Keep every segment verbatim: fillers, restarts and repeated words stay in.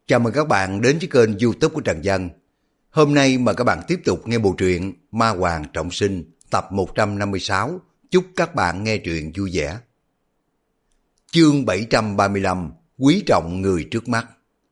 Chào mừng các bạn đến với kênh YouTube của Trần Dân. Hôm nay mời các bạn tiếp tục nghe bộ truyện Ma Hoàng Trọng Sinh tập một trăm năm mươi sáu. Chúc các bạn nghe truyện vui vẻ. Chương bảy trăm ba mươi lăm. Quý trọng người trước mắt.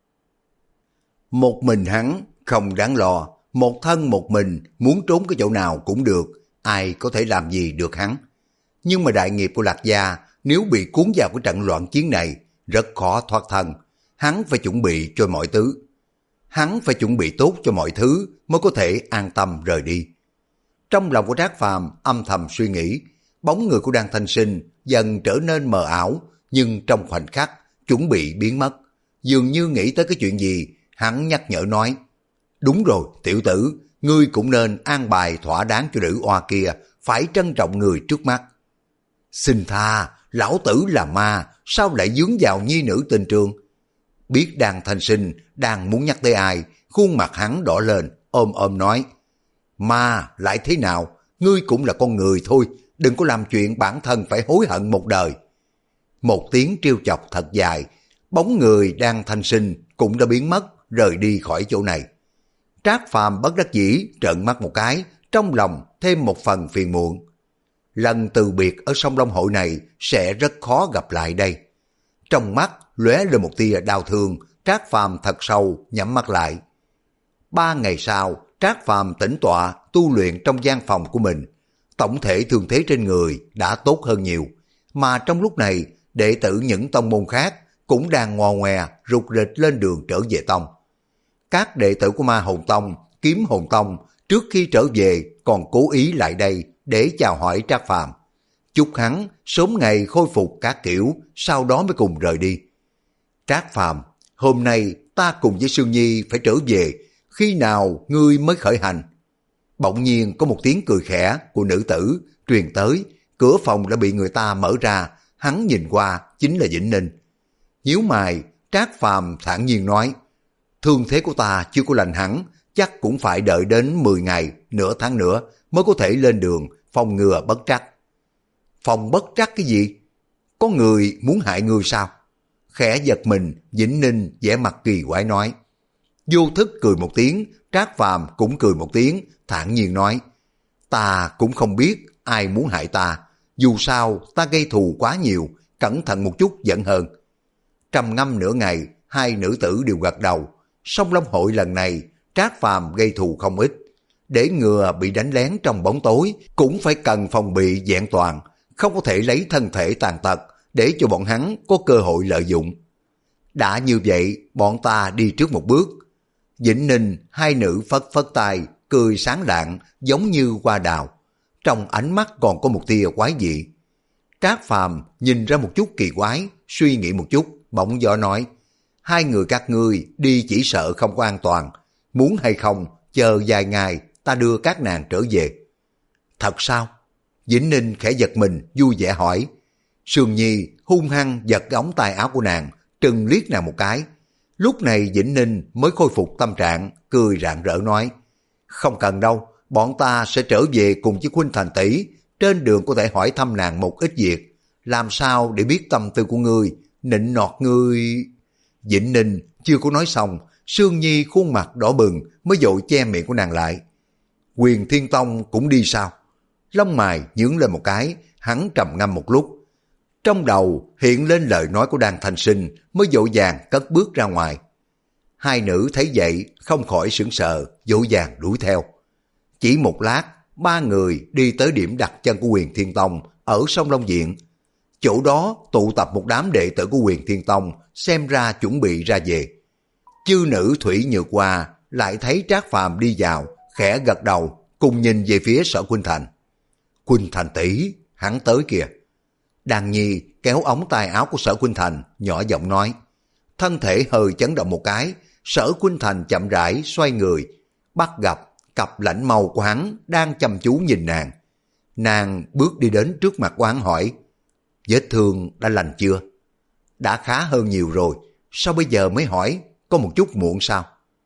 Một mình hắn không đáng lo, một thân một mình muốn trốn cái chỗ nào cũng được, ai có thể làm gì được hắn. Nhưng mà đại nghiệp của Lạc Gia nếu bị cuốn vào cái trận loạn chiến này rất khó thoát thân. Hắn phải chuẩn bị cho mọi thứ. Hắn phải chuẩn bị tốt cho mọi thứ mới có thể an tâm rời đi. Trong lòng của Trác Phàm âm thầm suy nghĩ, bóng người của Đan Thanh Sinh dần trở nên mờ ảo, nhưng trong khoảnh khắc chuẩn bị biến mất. Dường như nghĩ tới cái chuyện gì, hắn nhắc nhở nói, đúng rồi tiểu tử, ngươi cũng nên an bài thỏa đáng cho nữ oa kia, phải trân trọng người trước mắt. Xin tha, lão tử là ma, sao lại dướng vào nhi nữ tình trường? Biết Đan Thanh Sinh đang muốn nhắc tới ai, khuôn mặt hắn đỏ lên, ôm ôm nói, ma lại thế nào, ngươi cũng là con người thôi, đừng có làm chuyện bản thân phải hối hận một đời. Một tiếng trêu chọc thật dài, bóng người Đan Thanh Sinh cũng đã biến mất, rời đi khỏi chỗ này. Trác Phàm bất đắc dĩ trợn mắt một cái, trong lòng thêm một phần phiền muộn. Lần từ biệt ở sông Long Hội này sẽ rất khó gặp lại đây. Trong mắt lóe lên một tia đau thương, Trác Phàm thật sâu nhắm mắt lại. Ba ngày sau, Trác Phàm tĩnh tọa tu luyện trong gian phòng của mình. Tổng thể thương thế trên người đã tốt hơn nhiều, mà trong lúc này đệ tử những tông môn khác cũng đang ngò ngoe rục rịch lên đường trở về tông. Các đệ tử của Ma Hồn Tông, Kiếm Hồn Tông trước khi trở về còn cố ý lại đây để chào hỏi Trác Phàm, chúc hắn sớm ngày khôi phục các kiểu, sau đó mới cùng rời đi. Trác Phàm, hôm nay ta cùng với Sương Nhi phải trở về, khi nào ngươi mới khởi hành? Bỗng nhiên có một tiếng cười khẽ của nữ tử truyền tới, cửa phòng đã bị người ta mở ra, hắn nhìn qua chính là Vĩnh Ninh. Nhíu mày, Trác Phàm thản nhiên nói, thương thế của ta chưa có lành hẳn, chắc cũng phải đợi đến mười ngày, nửa tháng nữa mới có thể lên đường phòng ngừa bất trắc. Phòng bất trắc cái gì? Có người muốn hại ngươi sao? Khẽ giật mình, Vĩnh Ninh vẻ mặt kỳ quái nói. Vô thức cười một tiếng, Trác Phàm cũng cười một tiếng, thản nhiên nói, ta cũng không biết ai muốn hại ta, dù sao ta gây thù quá nhiều, cẩn thận một chút vẫn hơn. Trầm ngâm nửa ngày, hai nữ tử đều gật đầu. Song Long Hội lần này Trác Phàm gây thù không ít, để ngừa bị đánh lén trong bóng tối cũng phải cần phòng bị vẹn toàn, không có thể lấy thân thể tàn tật để cho bọn hắn có cơ hội lợi dụng. Đã như vậy, bọn ta đi trước một bước. Vĩnh Ninh hai nữ phất phất tay, cười sáng lạng giống như hoa đào, trong ánh mắt còn có một tia quái dị. Trác Phàm nhìn ra một chút kỳ quái, suy nghĩ một chút, bỗng dọ nói, hai người các ngươi đi chỉ sợ không có an toàn, muốn hay không chờ vài ngày ta đưa các nàng trở về. Thật sao? Vĩnh Ninh khẽ giật mình vui vẻ hỏi. Sương Nhi hung hăng giật ống tay áo của nàng, trừng liếc nàng một cái. Lúc này Vĩnh Ninh mới khôi phục tâm trạng, cười rạng rỡ nói, không cần đâu, bọn ta sẽ trở về cùng với Khuynh Thành tỷ, trên đường có thể hỏi thăm nàng một ít việc, làm sao để biết tâm tư của ngươi, nịnh nọt ngươi. Vĩnh Ninh chưa có nói xong, Sương Nhi khuôn mặt đỏ bừng mới vội che miệng của nàng lại. Quyền Thiên Tông cũng đi sao? Lông mày nhướng lên một cái, hắn trầm ngâm một lúc. Trong đầu hiện lên lời nói của Đan Thanh Sinh, mới vội vàng cất bước ra ngoài. Hai nữ thấy vậy không khỏi sững sờ, vội vàng đuổi theo. Chỉ một lát, ba người đi tới điểm đặt chân của Quyền Thiên Tông ở sông Long Viện. Chỗ đó tụ tập một đám đệ tử của Quyền Thiên Tông, xem ra chuẩn bị ra về. Chư nữ Thủy Nhược Hoa lại thấy Trác Phàm đi vào, khẽ gật đầu, cùng nhìn về phía Sở Khuynh Thành. Khuynh Thành tỷ, hắn tới kìa. Đàn Nhi kéo ống tay áo của Sở Khuynh Thành, nhỏ giọng nói. Thân thể hơi chấn động một cái, Sở Khuynh Thành chậm rãi xoay người, bắt gặp cặp lãnh màu của hắn đang chăm chú nhìn nàng. Nàng bước đi đến trước mặt của hắn hỏi, vết thương đã lành chưa? Đã khá hơn nhiều rồi, sao bây giờ mới hỏi, có một chút muộn sao?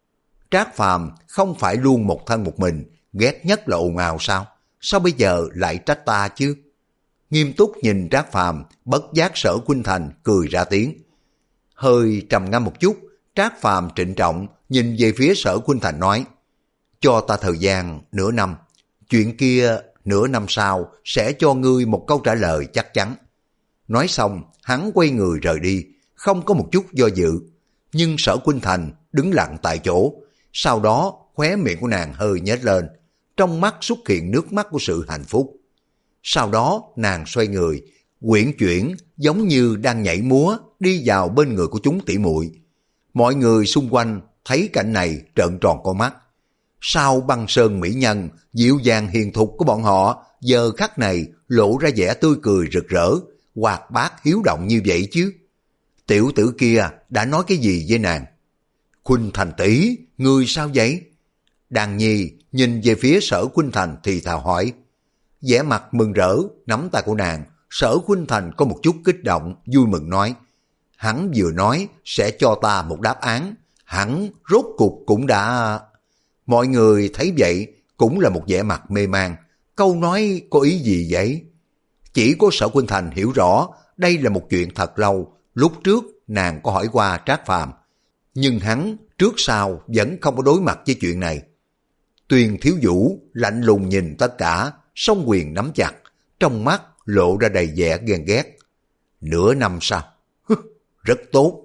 Trác Phàm không phải luôn một thân một mình, ghét nhất là ồn ào sao? Sao bây giờ lại trách ta chứ? Nghiêm túc nhìn Trác Phàm, bất giác Sở Khuynh Thành cười ra tiếng. Hơi trầm ngâm một chút, Trác Phàm trịnh trọng nhìn về phía Sở Khuynh Thành nói, cho ta thời gian nửa năm, chuyện kia nửa năm sau sẽ cho ngươi một câu trả lời chắc chắn. Nói xong, hắn quay người rời đi, không có một chút do dự. Nhưng Sở Khuynh Thành đứng lặng tại chỗ, sau đó khóe miệng của nàng hơi nhếch lên, trong mắt xuất hiện nước mắt của sự hạnh phúc. Sau đó nàng xoay người, uyển chuyển giống như đang nhảy múa đi vào bên người của chúng tỷ muội. Mọi người xung quanh thấy cảnh này trợn tròn con mắt. Sau băng sơn mỹ nhân, dịu dàng hiền thục của bọn họ, giờ khắc này lộ ra vẻ tươi cười rực rỡ, hoạt bát hiếu động như vậy chứ. Tiểu tử kia đã nói cái gì với nàng? Khuynh Thành tỷ, người sao vậy? Đàn Nhi nhìn về phía Sở Khuynh Thành thì thào hỏi. Vẻ mặt mừng rỡ, nắm tay của nàng, Sở Khuynh Thành có một chút kích động, vui mừng nói. Hắn vừa nói sẽ cho ta một đáp án, hắn rốt cuộc cũng đã... Mọi người thấy vậy cũng là một vẻ mặt mê man. Câu nói có ý gì vậy? Chỉ có Sở Khuynh Thành hiểu rõ đây là một chuyện thật lâu. Lúc trước nàng có hỏi qua Trác Phàm, nhưng hắn trước sau vẫn không có đối mặt với chuyện này. Tuyền Thiếu Vũ lạnh lùng nhìn tất cả, song quyền nắm chặt, trong mắt lộ ra đầy vẻ ghen ghét. Nửa năm sau, rất tốt.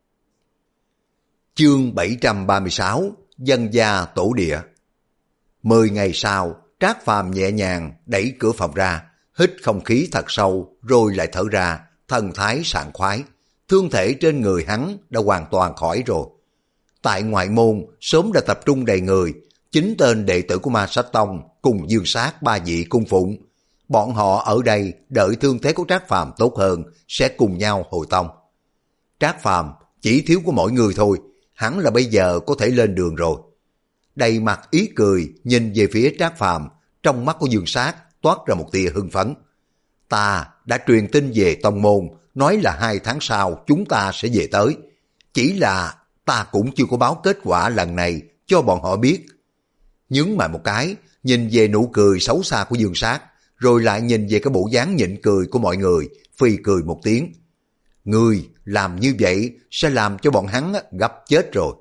Chương bảy trăm ba mươi sáu, Dân gia tổ địa. Mười ngày sau, Trác Phàm nhẹ nhàng đẩy cửa phòng ra, hít không khí thật sâu rồi lại thở ra, thần thái sảng khoái. Thương thể trên người hắn đã hoàn toàn khỏi rồi. Tại ngoại môn sớm đã tập trung đầy người, chính tên đệ tử của Ma Sách Tông cùng Dương Sát ba vị cung phụng. Bọn họ ở đây đợi thương thế của Trác Phàm tốt hơn sẽ cùng nhau hồi tông. Trác Phàm chỉ thiếu của mỗi người thôi, hắn là bây giờ có thể lên đường rồi. Đầy mặt ý cười nhìn về phía Trác Phàm, trong mắt của Dương Sát toát ra một tia hưng phấn. Ta đã truyền tin về tông môn, nói là hai tháng sau chúng ta sẽ về tới. Chỉ là ta cũng chưa có báo kết quả lần này cho bọn họ biết. Nhướng mày một cái, nhìn về nụ cười xấu xa của Dương Sát, rồi lại nhìn về cái bộ dáng nhịn cười của mọi người, phì cười một tiếng. Ngươi làm như vậy sẽ làm cho bọn hắn gấp chết rồi.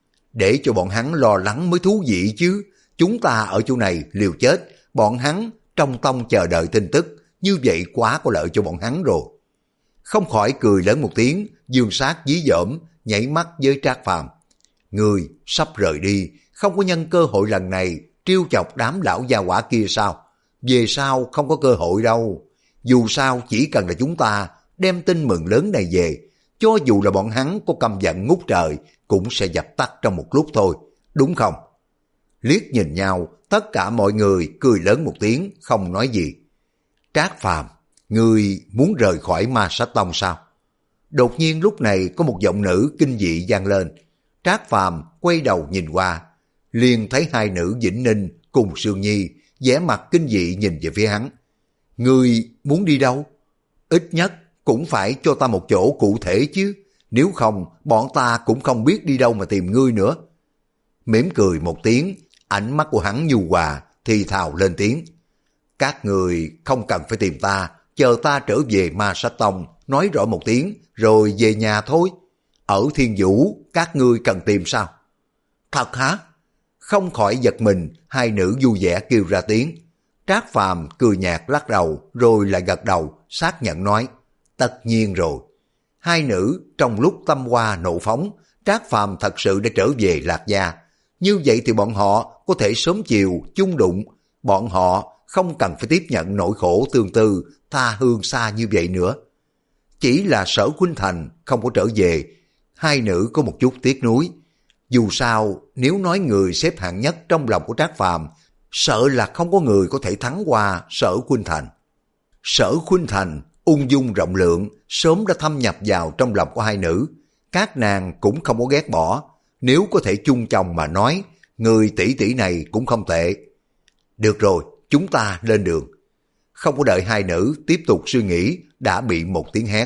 Để cho bọn hắn lo lắng mới thú vị chứ. Chúng ta ở chỗ này liều chết, bọn hắn trong tông chờ đợi tin tức, như vậy quá có lợi cho bọn hắn rồi. Không khỏi cười lớn một tiếng, Dương Sát dí dỏm, nhảy mắt với Trác Phàm. Ngươi sắp rời đi, không có nhân cơ hội lần này trêu chọc đám lão gia hỏa kia sao? Về sau không có cơ hội đâu. Dù sao chỉ cần là chúng ta đem tin mừng lớn này về, cho dù là bọn hắn có căm giận ngút trời, cũng sẽ dập tắt trong một lúc thôi, đúng không? Liếc nhìn nhau, tất cả mọi người cười lớn một tiếng, không nói gì. Trác Phàm, ngươi muốn rời khỏi Ma Sách Tông sao? Đột nhiên lúc này có một giọng nữ kinh dị vang lên. Trác Phàm quay đầu nhìn qua, liền thấy hai nữ Vĩnh Ninh cùng Sương Nhi vẻ mặt kinh dị nhìn về phía hắn. Ngươi muốn đi đâu? Ít nhất cũng phải cho ta một chỗ cụ thể chứ, nếu không bọn ta cũng không biết đi đâu mà tìm ngươi nữa. Mỉm cười một tiếng, ánh mắt của hắn nhu hòa, thì thào lên tiếng. Các người không cần phải tìm ta, chờ ta trở về Ma Sách Tông, nói rõ một tiếng, rồi về nhà thôi. Ở Thiên Vũ, các ngươi cần tìm sao? Thật hả? Không khỏi giật mình, hai nữ vui vẻ kêu ra tiếng. Trác Phàm cười nhạt lắc đầu, rồi lại gật đầu, xác nhận nói. Tất nhiên rồi. Hai nữ trong lúc tâm hoa nộ phóng, Trác Phàm thật sự đã trở về Lạc Gia. Như vậy thì bọn họ có thể sớm chiều chung đụng, bọn họ không cần phải tiếp nhận nỗi khổ tương tư tha hương xa như vậy nữa. Chỉ là Sở Khuynh Thành không có trở về, hai nữ có một chút tiếc nuối. Dù sao, nếu nói người xếp hạng nhất trong lòng của Trác Phàm, sợ là không có người có thể thắng qua Sở Khuynh Thành. Sở Khuynh Thành ung dung rộng lượng, sớm đã thâm nhập vào trong lòng của hai nữ. Các nàng cũng không có ghét bỏ, nếu có thể chung chồng mà nói, người tỷ tỷ này cũng không tệ. Được rồi, chúng ta lên đường. Không có đợi hai nữ tiếp tục suy nghĩ, đã bị một tiếng hét.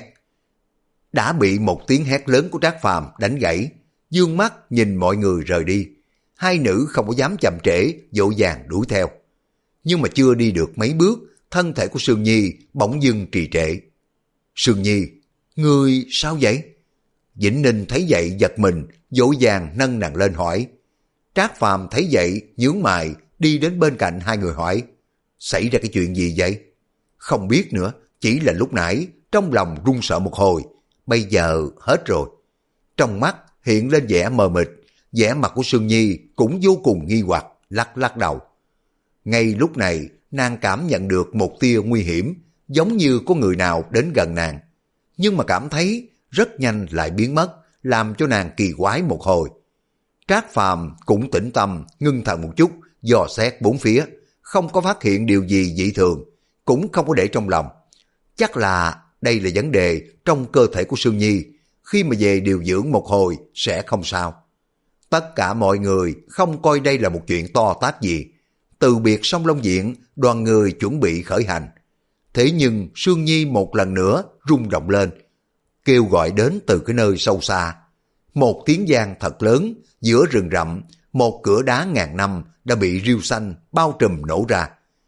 Đã bị một tiếng hét lớn của Trác Phàm đánh gãy, dương mắt nhìn mọi người rời đi. Hai nữ không có dám chậm trễ, vội vàng đuổi theo. Nhưng mà chưa đi được mấy bước, thân thể của Sương Nhi bỗng dưng trì trệ. Sương Nhi, ngươi sao vậy? Vĩnh Ninh thấy vậy giật mình, vội vàng nâng nàng lên hỏi. Trác Phàm thấy vậy nhướng mày đi đến bên cạnh hai người hỏi, xảy ra cái chuyện gì vậy? Không biết nữa, chỉ là lúc nãy trong lòng run sợ một hồi, bây giờ hết rồi. Trong mắt hiện lên vẻ mờ mịt, vẻ mặt của Sương Nhi cũng vô cùng nghi hoặc, lắc lắc đầu. Ngay lúc này nàng cảm nhận được một tia nguy hiểm, giống như có người nào đến gần nàng, nhưng mà cảm thấy rất nhanh lại biến mất, làm cho nàng kỳ quái một hồi. Trác Phàm cũng tĩnh tâm, ngưng thần một chút, dò xét bốn phía, không có phát hiện điều gì dị thường, cũng không có để trong lòng. Chắc là đây là vấn đề trong cơ thể của Sương Nhi, khi mà về điều dưỡng một hồi sẽ không sao. Tất cả mọi người không coi đây là một chuyện to tát gì. Từ biệt Song Long Viện, đoàn người chuẩn bị khởi hành. Thế nhưng Sương Nhi một lần nữa rung động lên, kêu gọi đến từ cái nơi sâu xa. Một tiếng vang thật lớn, giữa rừng rậm, một cửa đá ngàn năm đã bị rêu xanh bao trùm nổ ra.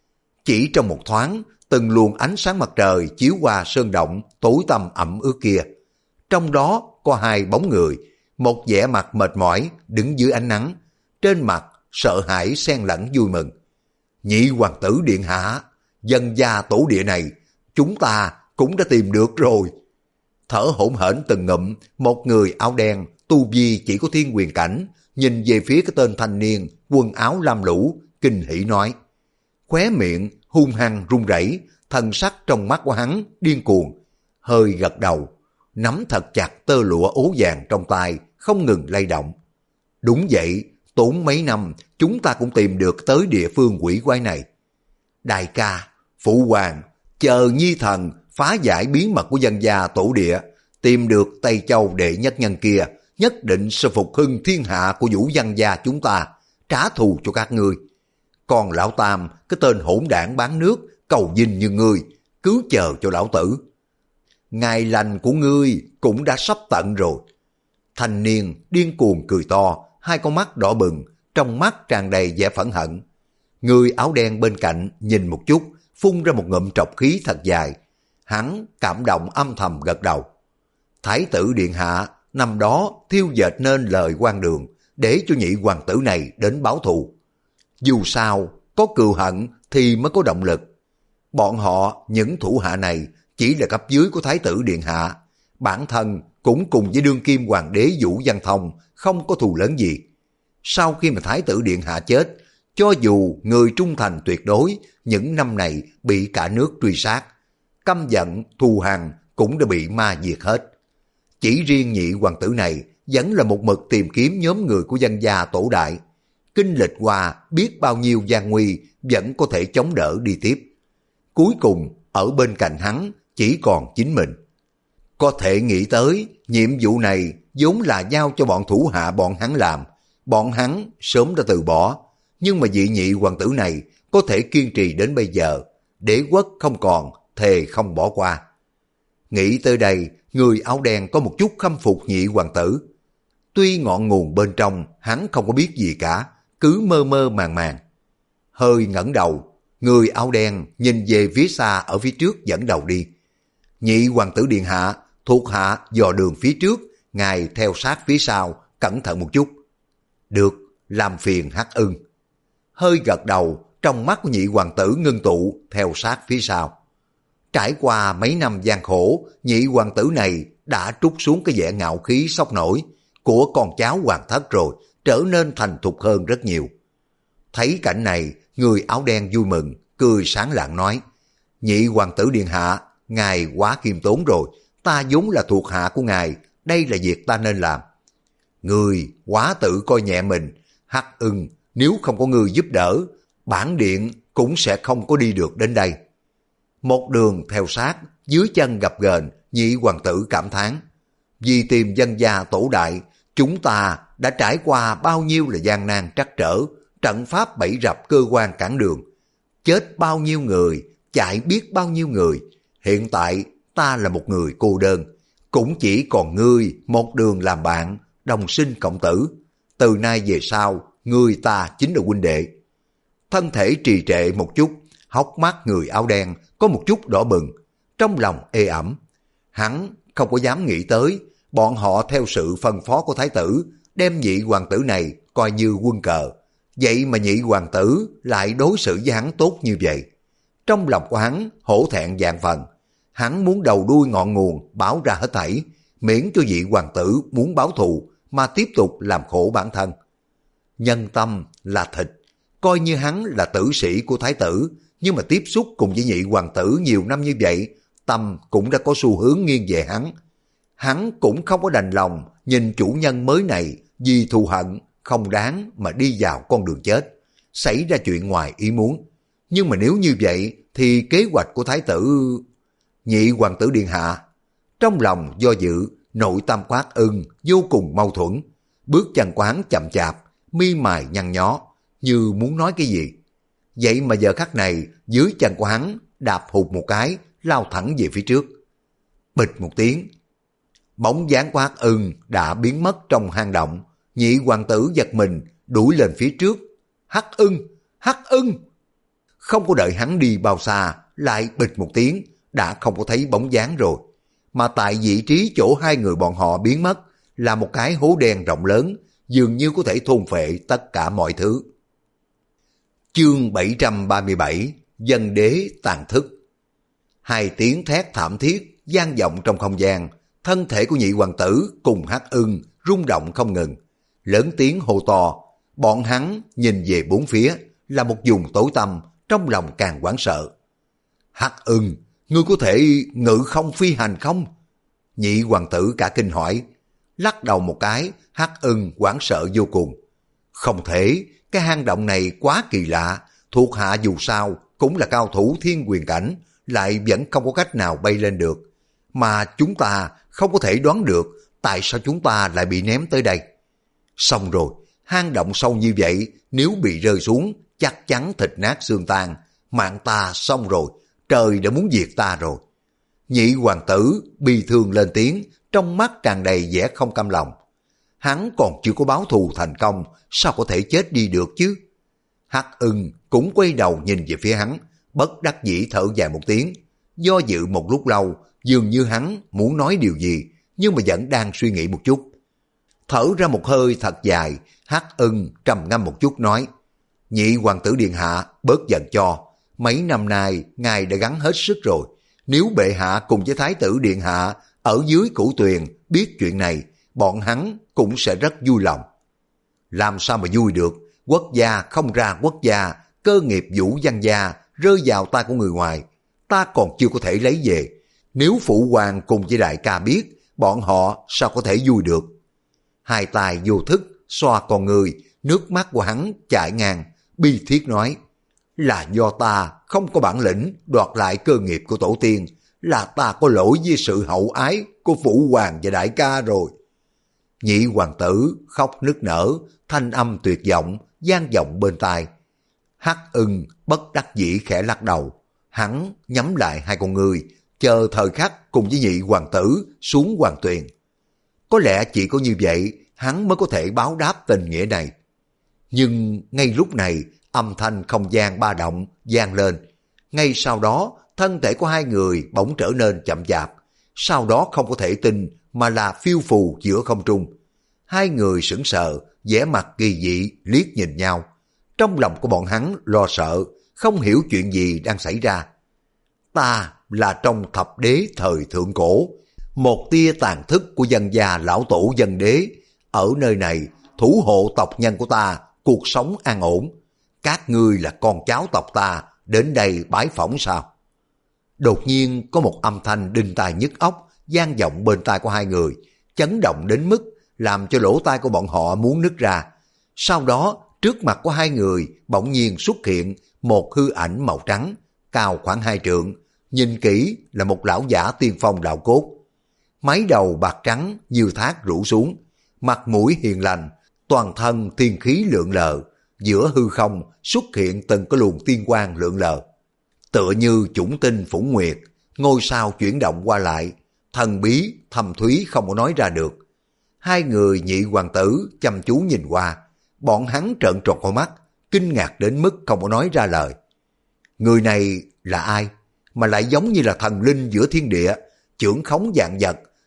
Chỉ trong một thoáng, từng luồng ánh sáng mặt trời chiếu qua sơn động tối tăm ẩm ướt kia. Trong đó có hai bóng người, một vẻ mặt mệt mỏi đứng dưới ánh nắng, trên mặt sợ hãi xen lẫn vui mừng. Nhị hoàng tử điện hạ, dân gia tổ địa này chúng ta cũng đã tìm được rồi. Thở hổn hển từng ngụm, một người áo đen tu vi chỉ có thiên quyền cảnh nhìn về phía cái tên thanh niên quần áo lam lũ, kinh hỉ nói. Khóe miệng hung hăng run rẩy, thần sắc trong mắt của hắn điên cuồng, hơi gật đầu, nắm thật chặt tơ lụa ố vàng trong tay, không ngừng lay động. Đúng vậy, tốn mấy năm chúng ta cũng tìm được tới địa phương quỷ quái này. Đại ca, phụ hoàng, chờ Nhi thần phá giải bí mật của dân gia tổ địa, tìm được Tây Châu đệ nhất nhân kia, nhất định sẽ phục hưng thiên hạ của Vũ Văn gia chúng ta, trả thù cho các ngươi. Còn lão Tam, cái tên hỗn đảng bán nước, cầu dinh như ngươi, cứ chờ cho lão tử. Ngày lành của ngươi cũng đã sắp tận rồi. Thanh niên điên cuồng cười to, hai con mắt đỏ bừng, trong mắt tràn đầy vẻ phẫn hận. Người áo đen bên cạnh nhìn một chút, phun ra một ngụm trọc khí thật dài. Hắn cảm động âm thầm gật đầu. Thái tử điện hạ năm đó thiêu dệt nên lời quan đường, để cho nhị hoàng tử này đến báo thù. Dù sao, có cừu hận thì mới có động lực. Bọn họ, những thủ hạ này, chỉ là cấp dưới của Thái tử điện hạ. Bản thân cũng cùng với đương kim hoàng đế Vũ Văn Thông không có thù lớn gì. Sau khi mà Thái tử điện hạ chết, cho dù người trung thành tuyệt đối, những năm này bị cả nước truy sát, căm giận, thù hằn cũng đã bị ma diệt hết. Chỉ riêng nhị hoàng tử này vẫn là một mực tìm kiếm nhóm người của dân gia tổ đại. Kinh lịch qua biết bao nhiêu gian nguy vẫn có thể chống đỡ đi tiếp. Cuối cùng ở bên cạnh hắn chỉ còn chính mình. Có thể nghĩ tới nhiệm vụ này vốn là giao cho bọn thủ hạ bọn hắn làm. Bọn hắn sớm đã từ bỏ. Nhưng mà vị nhị hoàng tử này có thể kiên trì đến bây giờ. Đế quốc không còn, thề không bỏ qua. Nghĩ tới đây, người áo đen có một chút khâm phục nhị hoàng tử. Tuy ngọn nguồn bên trong hắn không có biết gì cả, cứ mơ mơ màng màng. Hơi ngẩng đầu, người áo đen nhìn về phía xa ở phía trước dẫn đầu đi. Nhị hoàng tử điện hạ, thuộc hạ dò đường phía trước, ngài theo sát phía sau, cẩn thận một chút. Được, làm phiền Hắc Ưng. Hơi gật đầu, trong mắt của nhị hoàng tử ngưng tụ, theo sát phía sau. Trải qua mấy năm gian khổ, nhị hoàng tử này đã trút xuống cái vẻ ngạo khí sốc nổi của con cháu hoàng thất rồi, trở nên thành thục hơn rất nhiều. Thấy cảnh này, người áo đen vui mừng, cười sáng lạng nói, nhị hoàng tử điện hạ, ngài quá khiêm tốn rồi, ta vốn là thuộc hạ của ngài, đây là việc ta nên làm. Người quá tự coi nhẹ mình, Hắc Ưng, nếu không có người giúp đỡ, bản điện cũng sẽ không có đi được đến đây. Một đường theo sát, dưới chân gập ghềnh, nhị hoàng tử cảm thán. Vì tìm dân gia tổ đại, chúng ta đã trải qua bao nhiêu là gian nan trắc trở, trận pháp bẫy rập cơ quan cản đường. Chết bao nhiêu người, chạy biết bao nhiêu người. Hiện tại ta là một người cô đơn, cũng chỉ còn ngươi một đường làm bạn, đồng sinh cộng tử. Từ nay về sau, ngươi ta chính là huynh đệ. Thân thể trì trệ một chút, hốc mắt người áo đen có một chút đỏ bừng, trong lòng ê ẩm. Hắn không có dám nghĩ tới, bọn họ theo sự phân phó của thái tử, đem nhị hoàng tử này coi như quân cờ. Vậy mà nhị hoàng tử lại đối xử với hắn tốt như vậy. Trong lòng của hắn hổ thẹn vạn phần. Hắn muốn đầu đuôi ngọn nguồn báo ra hết thảy, miễn cho vị hoàng tử muốn báo thù mà tiếp tục làm khổ bản thân. Nhân tâm là thịt, coi như hắn là tử sĩ của thái tử, nhưng mà tiếp xúc cùng với nhị hoàng tử nhiều năm như vậy, tâm cũng đã có xu hướng nghiêng về hắn. Hắn cũng không có đành lòng nhìn chủ nhân mới này vì thù hận không đáng mà đi vào con đường chết, xảy ra chuyện ngoài ý muốn. Nhưng mà nếu như vậy thì kế hoạch của thái tử... Nhị hoàng tử điện hạ, trong lòng do dự, nội tâm Quát Ưng vô cùng mâu thuẫn. Bước chân của hắn chậm chạp, mi mày nhăn nhó, như muốn nói cái gì. Vậy mà giờ khắc này, dưới chân của hắn đạp hụt một cái, lao thẳng về phía trước. Bịch một tiếng, bóng dáng của Quát Ưng đã biến mất trong hang động. Nhị hoàng tử giật mình, đuổi lên phía trước. Hắc Ưng, Hắc Ưng! Không có đợi hắn đi bao xa, lại bịch một tiếng, đã không có thấy bóng dáng rồi. Mà tại vị trí chỗ hai người bọn họ biến mất là một cái hố đen rộng lớn, dường như có thể thôn phệ tất cả mọi thứ. Chương bảy trăm ba mươi bảy, Dân đế tàn thức. Hai tiếng thét thảm thiết vang vọng trong không gian, thân thể của nhị hoàng tử cùng Hắc Ưng rung động không ngừng, lớn tiếng hô to. Bọn hắn nhìn về bốn phía là một vùng tối tăm, trong lòng càng hoảng sợ. Hắc Ưng, ngươi có thể ngự không phi hành không? Nhị hoàng tử cả kinh hỏi. Lắc đầu một cái, Hắc Ưng hoảng sợ vô cùng. Không thể, cái hang động này quá kỳ lạ, thuộc hạ dù sao cũng là cao thủ thiên quyền cảnh, lại vẫn không có cách nào bay lên được. Mà chúng ta không có thể đoán được tại sao chúng ta lại bị ném tới đây. Xong rồi, hang động sâu như vậy, nếu bị rơi xuống, chắc chắn thịt nát xương tan, mạng ta xong rồi, trời đã muốn diệt ta rồi. Nhị hoàng tử bi thương lên tiếng, trong mắt tràn đầy vẻ không cam lòng. Hắn còn chưa có báo thù thành công, sao có thể chết đi được chứ? Hắc Ưng cũng quay đầu nhìn về phía hắn, bất đắc dĩ thở dài một tiếng, do dự một lúc lâu, dường như hắn muốn nói điều gì, nhưng mà vẫn đang suy nghĩ một chút. Thở ra một hơi thật dài, Hắc Ưng trầm ngâm một chút nói, nhị hoàng tử điện hạ bớt giận cho, mấy năm nay ngài đã gắng hết sức rồi, nếu bệ hạ cùng với thái tử điện hạ ở dưới cửu tuyền biết chuyện này, bọn hắn cũng sẽ rất vui lòng. Làm sao mà vui được, quốc gia không ra quốc gia, cơ nghiệp vũ văn gia rơi vào tay của người ngoài, ta còn chưa có thể lấy về. Nếu phụ hoàng cùng với đại ca biết, bọn họ sao có thể vui được. Hai tay vô thức xoa con người, nước mắt của hắn chảy ngang, bi thiết nói, là do ta không có bản lĩnh đoạt lại cơ nghiệp của tổ tiên, là ta có lỗi với sự hậu ái của phụ hoàng và đại ca rồi. Nhị hoàng tử khóc nức nở, thanh âm tuyệt vọng vang vọng bên tai. Hắc Ưng bất đắc dĩ khẽ lắc đầu, hắn nhắm lại hai con người, chờ thời khắc cùng với nhị hoàng tử xuống hoàng tuyền. Có lẽ chỉ có như vậy hắn mới có thể báo đáp tình nghĩa này. Nhưng ngay lúc này âm thanh không gian ba động vang lên. Ngay sau đó thân thể của hai người bỗng trở nên chậm chạp, sau đó không có thể tin mà là phiêu phù giữa không trung. Hai người sững sờ, vẻ mặt kỳ dị liếc nhìn nhau. Trong lòng của bọn hắn lo sợ, không hiểu chuyện gì đang xảy ra. Ta là trong thập đế thời thượng cổ, một tia tàn thức của dân gia lão tổ dân đế. Ở nơi này, thủ hộ tộc nhân của ta, cuộc sống an ổn. Các ngươi là con cháu tộc ta, đến đây bái phỏng sao? Đột nhiên có một âm thanh đinh tai nhức óc vang vọng bên tai của hai người, chấn động đến mức làm cho lỗ tai của bọn họ muốn nứt ra. Sau đó, trước mặt của hai người bỗng nhiên xuất hiện một hư ảnh màu trắng, cao khoảng hai trượng, nhìn kỹ là một lão giả tiên phong đạo cốt. Mái đầu bạc trắng như thác rủ xuống, mặt mũi hiền lành, toàn thân tiên khí lượn lờ, giữa hư không xuất hiện từng cái luồng tiên quang lượn lờ. Tựa như chủng tinh phủng nguyệt, ngôi sao chuyển động qua lại, thần bí, thâm thúy không có nói ra được. Hai người nhị hoàng tử chăm chú nhìn qua, bọn hắn trợn tròn con mắt, kinh ngạc đến mức không có nói ra lời. Người này là ai, mà lại giống như là thần linh giữa thiên địa, chưởng khống vạn vật,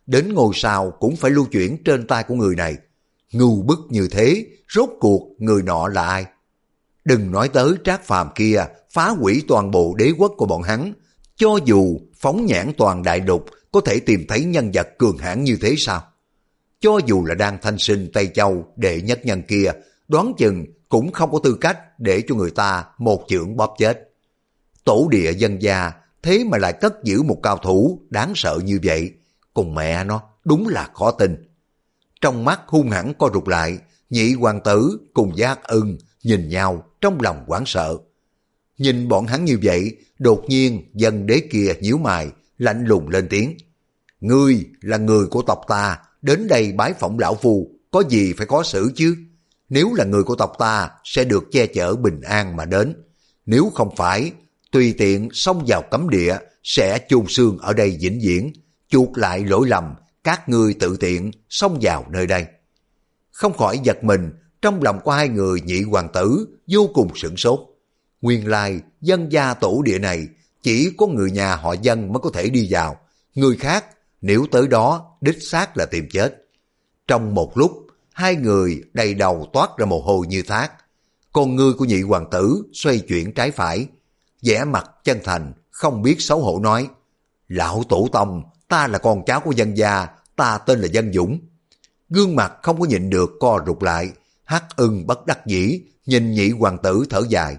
đến ngôi sao cũng phải lưu chuyển trên tay của người này. Ngưu bức như thế, rốt cuộc người nọ là ai? Đừng nói tới Trác Phàm kia phá hủy toàn bộ đế quốc của bọn hắn, cho dù phóng nhãn toàn đại lục có thể tìm thấy nhân vật cường hãn như thế sao? Cho dù là đang thanh sinh Tây Châu đệ nhất nhân kia, đoán chừng cũng không có tư cách để cho người ta một chưởng bóp chết. Tổ địa dân gia thế mà lại cất giữ một cao thủ đáng sợ như vậy, cùng mẹ nó đúng là khó tin. Trong mắt hung hãn co rụt lại, Nhị hoàng tử cùng Giác Ưng nhìn nhau trong lòng hoảng sợ. Nhìn bọn hắn như vậy, đột nhiên dân đế kia nhíu mày, lạnh lùng lên tiếng. Ngươi là người của tộc ta, đến đây bái phỏng lão phu, có gì phải khó xử chứ? Nếu là người của tộc ta, sẽ được che chở bình an mà đến. Nếu không phải, tùy tiện xông vào cấm địa, sẽ chôn xương ở đây vĩnh viễn, chuộc lại lỗi lầm, các ngươi tự tiện xông vào nơi đây. Không khỏi giật mình, trong lòng của hai người Nhị hoàng tử vô cùng sửng sốt. Nguyên lai dân gia tổ địa này chỉ có người nhà họ Dân mới có thể đi vào, người khác nếu tới đó đích xác là tìm chết. Trong một lúc, hai người đầy đầu toát ra mồ hôi như thác. Con ngươi của Nhị hoàng tử xoay chuyển trái phải, vẻ mặt chân thành, không biết xấu hổ nói. Lão tổ tông, ta là con cháu của Dân gia, ta tên là Dân Dũng. Gương mặt không có nhịn được co rụt lại, Hắc Ưng bất đắc dĩ nhìn Nhị hoàng tử thở dài.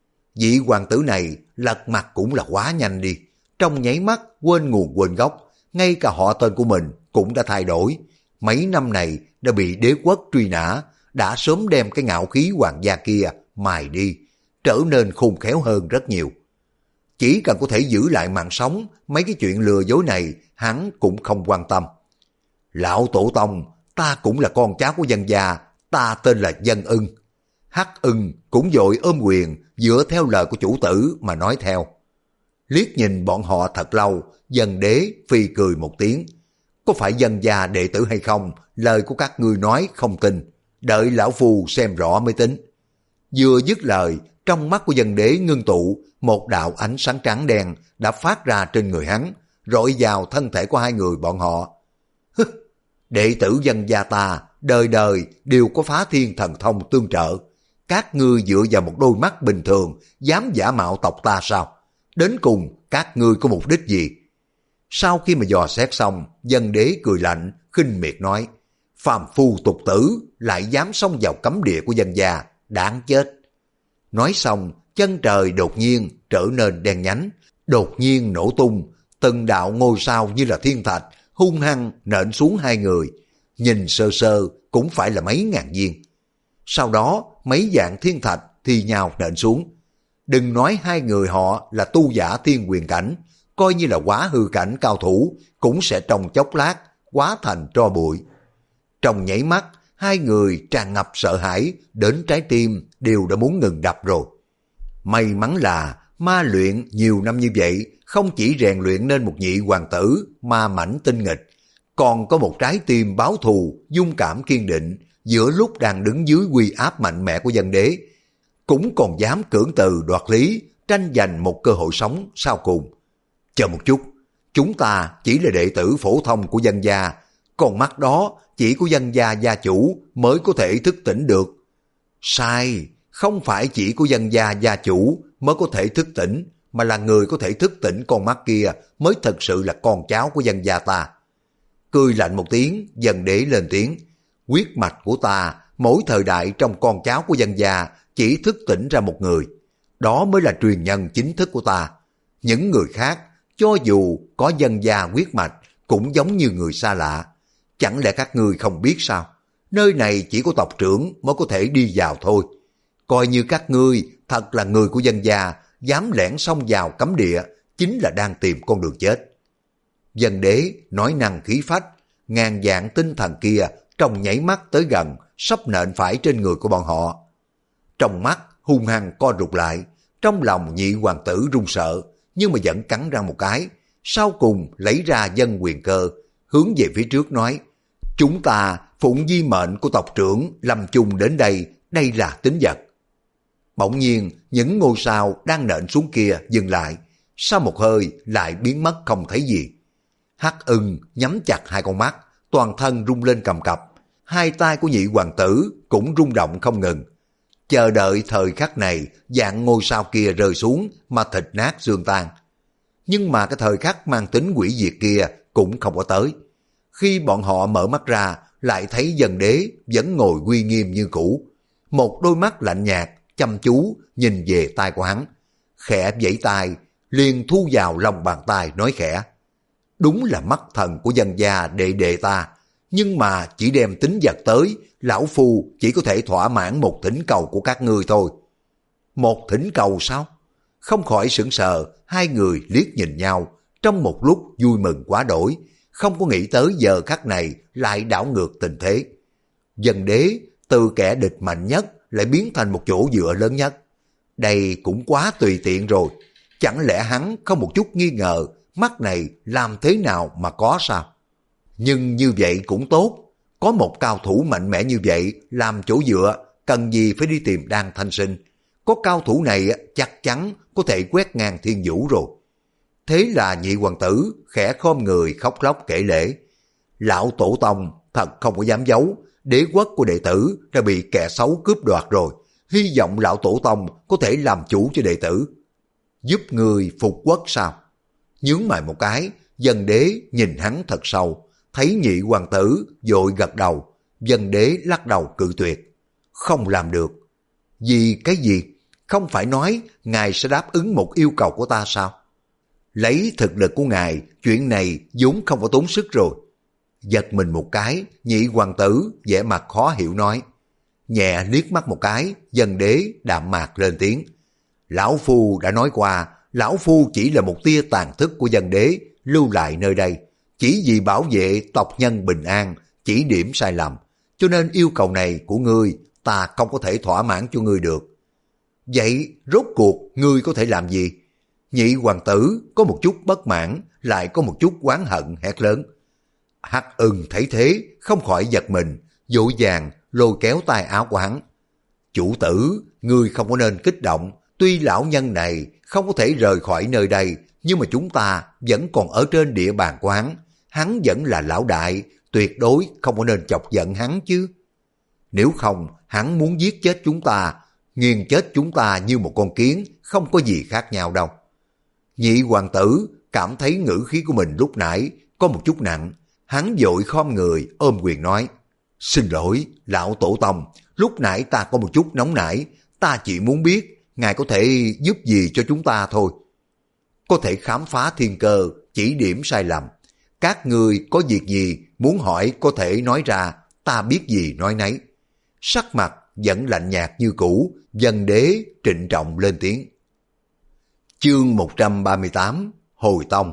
Vị hoàng tử này lật mặt cũng là quá nhanh đi, trong nháy mắt quên nguồn quên gốc, ngay cả họ tên của mình cũng đã thay đổi. Mấy năm này đã bị đế quốc truy nã, đã sớm đem cái ngạo khí hoàng gia kia mài đi, trở nên khôn khéo hơn rất nhiều. Chỉ cần có thể giữ lại mạng sống, mấy cái chuyện lừa dối này hắn cũng không quan tâm. Lão tổ tông, ta cũng là con cháu của Dân gia, ta tên là Dân Ưng. Hắc Ưng cũng vội ôm quyền, dựa theo lời của chủ tử mà nói theo. Liếc nhìn bọn họ thật lâu, Dân đế phi cười một tiếng. Có phải Dân gia đệ tử hay không, lời của các ngươi nói không tin, đợi lão phu xem rõ mới tính. Vừa dứt lời, trong mắt của Dân đế ngưng tụ, một đạo ánh sáng trắng đen đã phát ra trên người hắn, rọi vào thân thể của hai người bọn họ. Hứ, đệ tử Dân gia ta, đời đời đều có phá thiên thần thông tương trợ. Các ngươi dựa vào một đôi mắt bình thường, dám giả mạo tộc ta sao? Đến cùng, các ngươi có mục đích gì? Sau khi mà dò xét xong, Dân đế cười lạnh, khinh miệt nói, phàm phu tục tử, lại dám xông vào cấm địa của Dân gia, đáng chết. Nói xong, chân trời đột nhiên trở nên đen nhánh, đột nhiên nổ tung, từng đạo ngôi sao như là thiên thạch, hung hăng nện xuống hai người, nhìn sơ sơ cũng phải là mấy ngàn viên. Sau đó, mấy dạng thiên thạch thì nhào nện xuống. Đừng nói hai người họ là tu giả thiên quyền cảnh, coi như là quá hư cảnh cao thủ, cũng sẽ trong chốc lát hóa thành tro bụi. Trong nhảy mắt, hai người tràn ngập sợ hãi, đến trái tim đều đã muốn ngừng đập rồi. May mắn là ma luyện nhiều năm như vậy, không chỉ rèn luyện nên một nhị hoàng tử ma mảnh tinh nghịch, còn có một trái tim báo thù, dung cảm kiên định, giữa lúc đang đứng dưới uy áp mạnh mẽ của Dân đế, cũng còn dám cưỡng từ đoạt lý, tranh giành một cơ hội sống sau cùng. Chờ một chút, chúng ta chỉ là đệ tử phổ thông của Dân gia, con mắt đó chỉ của Dân gia gia chủ mới có thể thức tỉnh được. Sai, không phải chỉ của Dân gia gia chủ mới có thể thức tỉnh, mà là người có thể thức tỉnh con mắt kia mới thật sự là con cháu của Dân gia ta. Cười lạnh một tiếng, Dân đế lên tiếng, huyết mạch của ta mỗi thời đại trong con cháu của Dân gia chỉ thức tỉnh ra một người, đó mới là truyền nhân chính thức của ta. Những người khác, cho dù có Dân gia huyết mạch, cũng giống như người xa lạ. Chẳng lẽ các ngươi không biết sao? Nơi này chỉ có tộc trưởng mới có thể đi vào thôi. Coi như các ngươi thật là người của Dân gia, dám lẻn xông vào cấm địa, chính là đang tìm con đường chết. Dân đế nói năng khí phách, ngàn vạn tinh thần kia trong nhảy mắt tới gần, sắp nện phải trên người của bọn họ. Trong mắt hung hăng co rụt lại, trong lòng nhị hoàng tử run sợ, nhưng mà vẫn cắn răng một cái, sau cùng lấy ra dân quyền cơ, hướng về phía trước nói, chúng ta phụng di mệnh của tộc trưởng Lâm Chung đến đây, đây là tín vật. Bỗng nhiên, những ngôi sao đang nện xuống kia dừng lại, sau một hơi lại biến mất không thấy gì. Hắc Ưng nhắm chặt hai con mắt, toàn thân rung lên cầm cập, hai tay của nhị hoàng tử cũng rung động không ngừng. Chờ đợi thời khắc này, dạng ngôi sao kia rơi xuống mà thịt nát xương tan. Nhưng mà cái thời khắc mang tính hủy diệt kia cũng không có tới. Khi bọn họ mở mắt ra, lại thấy Dân Đế vẫn ngồi uy nghiêm như cũ. Một đôi mắt lạnh nhạt, chăm chú nhìn về tay của hắn. Khẽ vẫy tay, liền thu vào lòng bàn tay nói khẽ. Đúng là mắt thần của Dân gia đệ đệ ta, nhưng mà chỉ đem tính vật tới, lão phu chỉ có thể thỏa mãn một thỉnh cầu của các ngươi thôi. Một thỉnh cầu sao? Không khỏi sững sờ, hai người liếc nhìn nhau, trong một lúc vui mừng quá đổi, không có nghĩ tới giờ khắc này lại đảo ngược tình thế. Dân Đế từ kẻ địch mạnh nhất lại biến thành một chỗ dựa lớn nhất. Đây cũng quá tùy tiện rồi, chẳng lẽ hắn không một chút nghi ngờ mắt này làm thế nào mà có sao? Nhưng như vậy cũng tốt, có một cao thủ mạnh mẽ như vậy làm chỗ dựa, cần gì phải đi tìm Đan Thanh Sinh. Có cao thủ này chắc chắn có thể quét ngang thiên vũ rồi. Thế là nhị hoàng tử khẽ khom người khóc lóc kể lễ. Lão tổ tông thật không có dám giấu, đế quốc của đệ tử đã bị kẻ xấu cướp đoạt rồi. Hy vọng lão tổ tông có thể làm chủ cho đệ tử. Giúp người phục quốc sao? Nhướng mày một cái, Dân Đế nhìn hắn thật sâu, thấy nhị hoàng tử vội gật đầu. Dân Đế lắc đầu cự tuyệt. Không làm được. Vì cái gì? Không phải nói ngài sẽ đáp ứng một yêu cầu của ta sao? Lấy thực lực của ngài, chuyện này vốn không có tốn sức rồi. Giật mình một cái, nhị hoàng tử vẻ mặt khó hiểu nói. Nhẹ liếc mắt một cái, Dân Đế đạm mạc lên tiếng. Lão phu đã nói qua, lão phu chỉ là một tia tàn thức của Dân Đế lưu lại nơi đây, chỉ vì bảo vệ tộc nhân bình an, chỉ điểm sai lầm, cho nên yêu cầu này của ngươi ta không có thể thỏa mãn cho ngươi được. Vậy rốt cuộc ngươi có thể làm gì? Nhị hoàng tử có một chút bất mãn, lại có một chút oán hận hét lớn. Hắc Ưng thấy thế không khỏi giật mình, vội vàng lôi kéo tay áo của hắn. Chủ tử, ngươi không có nên kích động, tuy lão nhân này không có thể rời khỏi nơi đây, nhưng mà chúng ta vẫn còn ở trên địa bàn của hắn. Hắn vẫn là lão đại, tuyệt đối không có nên chọc giận hắn chứ. Nếu không, hắn muốn giết chết chúng ta, nghiền chết chúng ta như một con kiến, không có gì khác nhau đâu. Nhị hoàng tử cảm thấy ngữ khí của mình lúc nãy có một chút nặng, hắn vội khom người ôm quyền nói. Xin lỗi, lão tổ tông, lúc nãy ta có một chút nóng nảy, ta chỉ muốn biết ngài có thể giúp gì cho chúng ta thôi. Có thể khám phá thiên cơ, chỉ điểm sai lầm. Các người có việc gì muốn hỏi có thể nói ra, ta biết gì nói nấy. Sắc mặt vẫn lạnh nhạt như cũ, Dân Đế trịnh trọng lên tiếng. Chương một trăm ba mươi tám, Hồi Tông.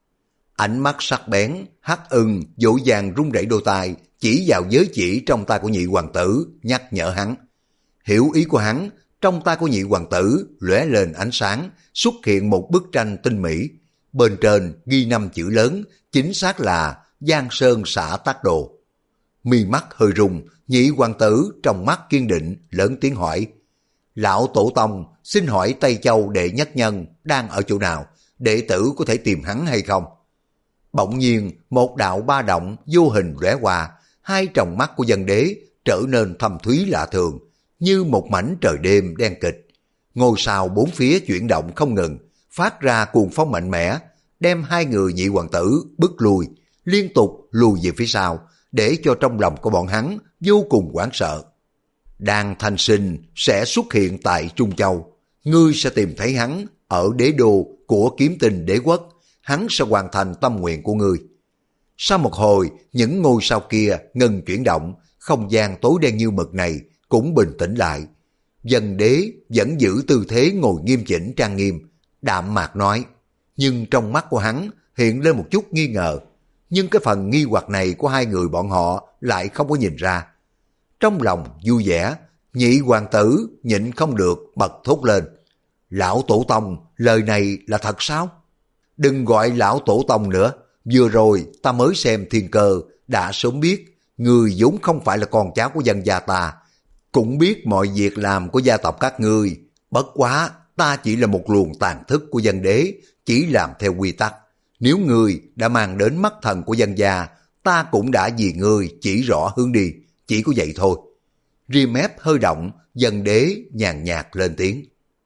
Ánh mắt sắc bén, Hắc Ưng dỗ dàng rung rẩy đôi tay, chỉ vào giới chỉ trong tay của nhị hoàng tử, nhắc nhở hắn. Hiểu ý của hắn, trong tay của nhị hoàng tử lóe lên ánh sáng, xuất hiện một bức tranh tinh mỹ. Bên trên ghi năm chữ lớn, chính xác là Giang Sơn Xã Tắc Đồ. Mi mắt hơi rung, nhị hoàng tử trong mắt kiên định, lớn tiếng hỏi. Lão tổ tông, xin hỏi Tây Châu đệ nhất nhân đang ở chỗ nào? Đệ tử có thể tìm hắn hay không? Bỗng nhiên, một đạo ba động vô hình lóe qua, hai tròng mắt của Dân Đế trở nên thâm thúy lạ thường, như một mảnh trời đêm đen kịch. Ngôi sao bốn phía chuyển động không ngừng, phát ra cuồng phong mạnh mẽ, đem hai người nhị hoàng tử bức lùi, liên tục lùi về phía sau, để cho trong lòng của bọn hắn vô cùng hoảng sợ. Đan Thanh Sinh sẽ xuất hiện tại Trung Châu, ngươi sẽ tìm thấy hắn ở đế đô của Kiếm Tinh đế quốc, hắn sẽ hoàn thành tâm nguyện của ngươi. Sau một hồi, những ngôi sao kia ngừng chuyển động, không gian tối đen như mực này cũng bình tĩnh lại. Dân Đế vẫn giữ tư thế ngồi nghiêm chỉnh trang nghiêm, đạm mạc nói, nhưng trong mắt của hắn hiện lên một chút nghi ngờ, nhưng cái phần nghi hoặc này của hai người bọn họ lại không có nhìn ra. Trong lòng vui vẻ, nhị hoàng tử nhịn không được bật thốt lên. Lão tổ tông, lời này là thật sao? Đừng gọi lão tổ tông nữa, vừa rồi ta mới xem thiên cơ, đã sớm biết, người vốn không phải là con cháu của dân gia ta, cũng biết mọi việc làm của gia tộc các ngươi, bất quá ta chỉ là một luồng tàn thức của Dân Đế, chỉ làm theo quy tắc. Nếu ngươi đã mang đến mắt thần của dân gia, ta cũng đã vì ngươi chỉ rõ hướng đi, chỉ có vậy thôi. Ria mép hơi động, Dân Đế nhàn nhạt lên tiếng.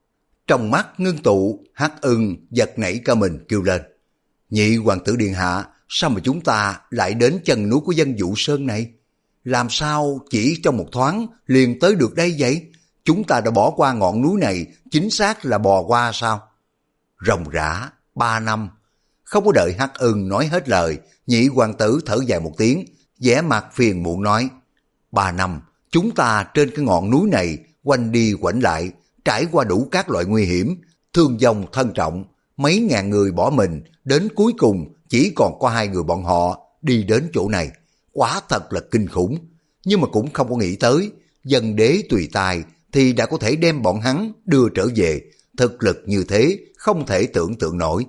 Trong mắt ngưng tụ, Hắc Ưng giật nảy cả mình kêu lên. Nhị hoàng tử điện hạ, sao mà chúng ta lại đến chân núi của Dân Vũ Sơn này? Làm sao chỉ trong một thoáng liền tới được đây vậy? Chúng ta đã bỏ qua ngọn núi này, chính xác là bò qua sao? Ròng rã, ba năm. Không có đợi Hắc Ưng nói hết lời, nhị hoàng tử thở dài một tiếng, vẻ mặt phiền muộn nói. Ba năm, chúng ta trên cái ngọn núi này, quanh đi quẩn lại, trải qua đủ các loại nguy hiểm, thương vong thân trọng, mấy ngàn người bỏ mình, đến cuối cùng chỉ còn có hai người bọn họ đi đến chỗ này. Quả thật là kinh khủng, nhưng mà cũng không có nghĩ tới, Dân Đế tùy tài thì đã có thể đem bọn hắn đưa trở về, thực lực như thế không thể tưởng tượng nổi.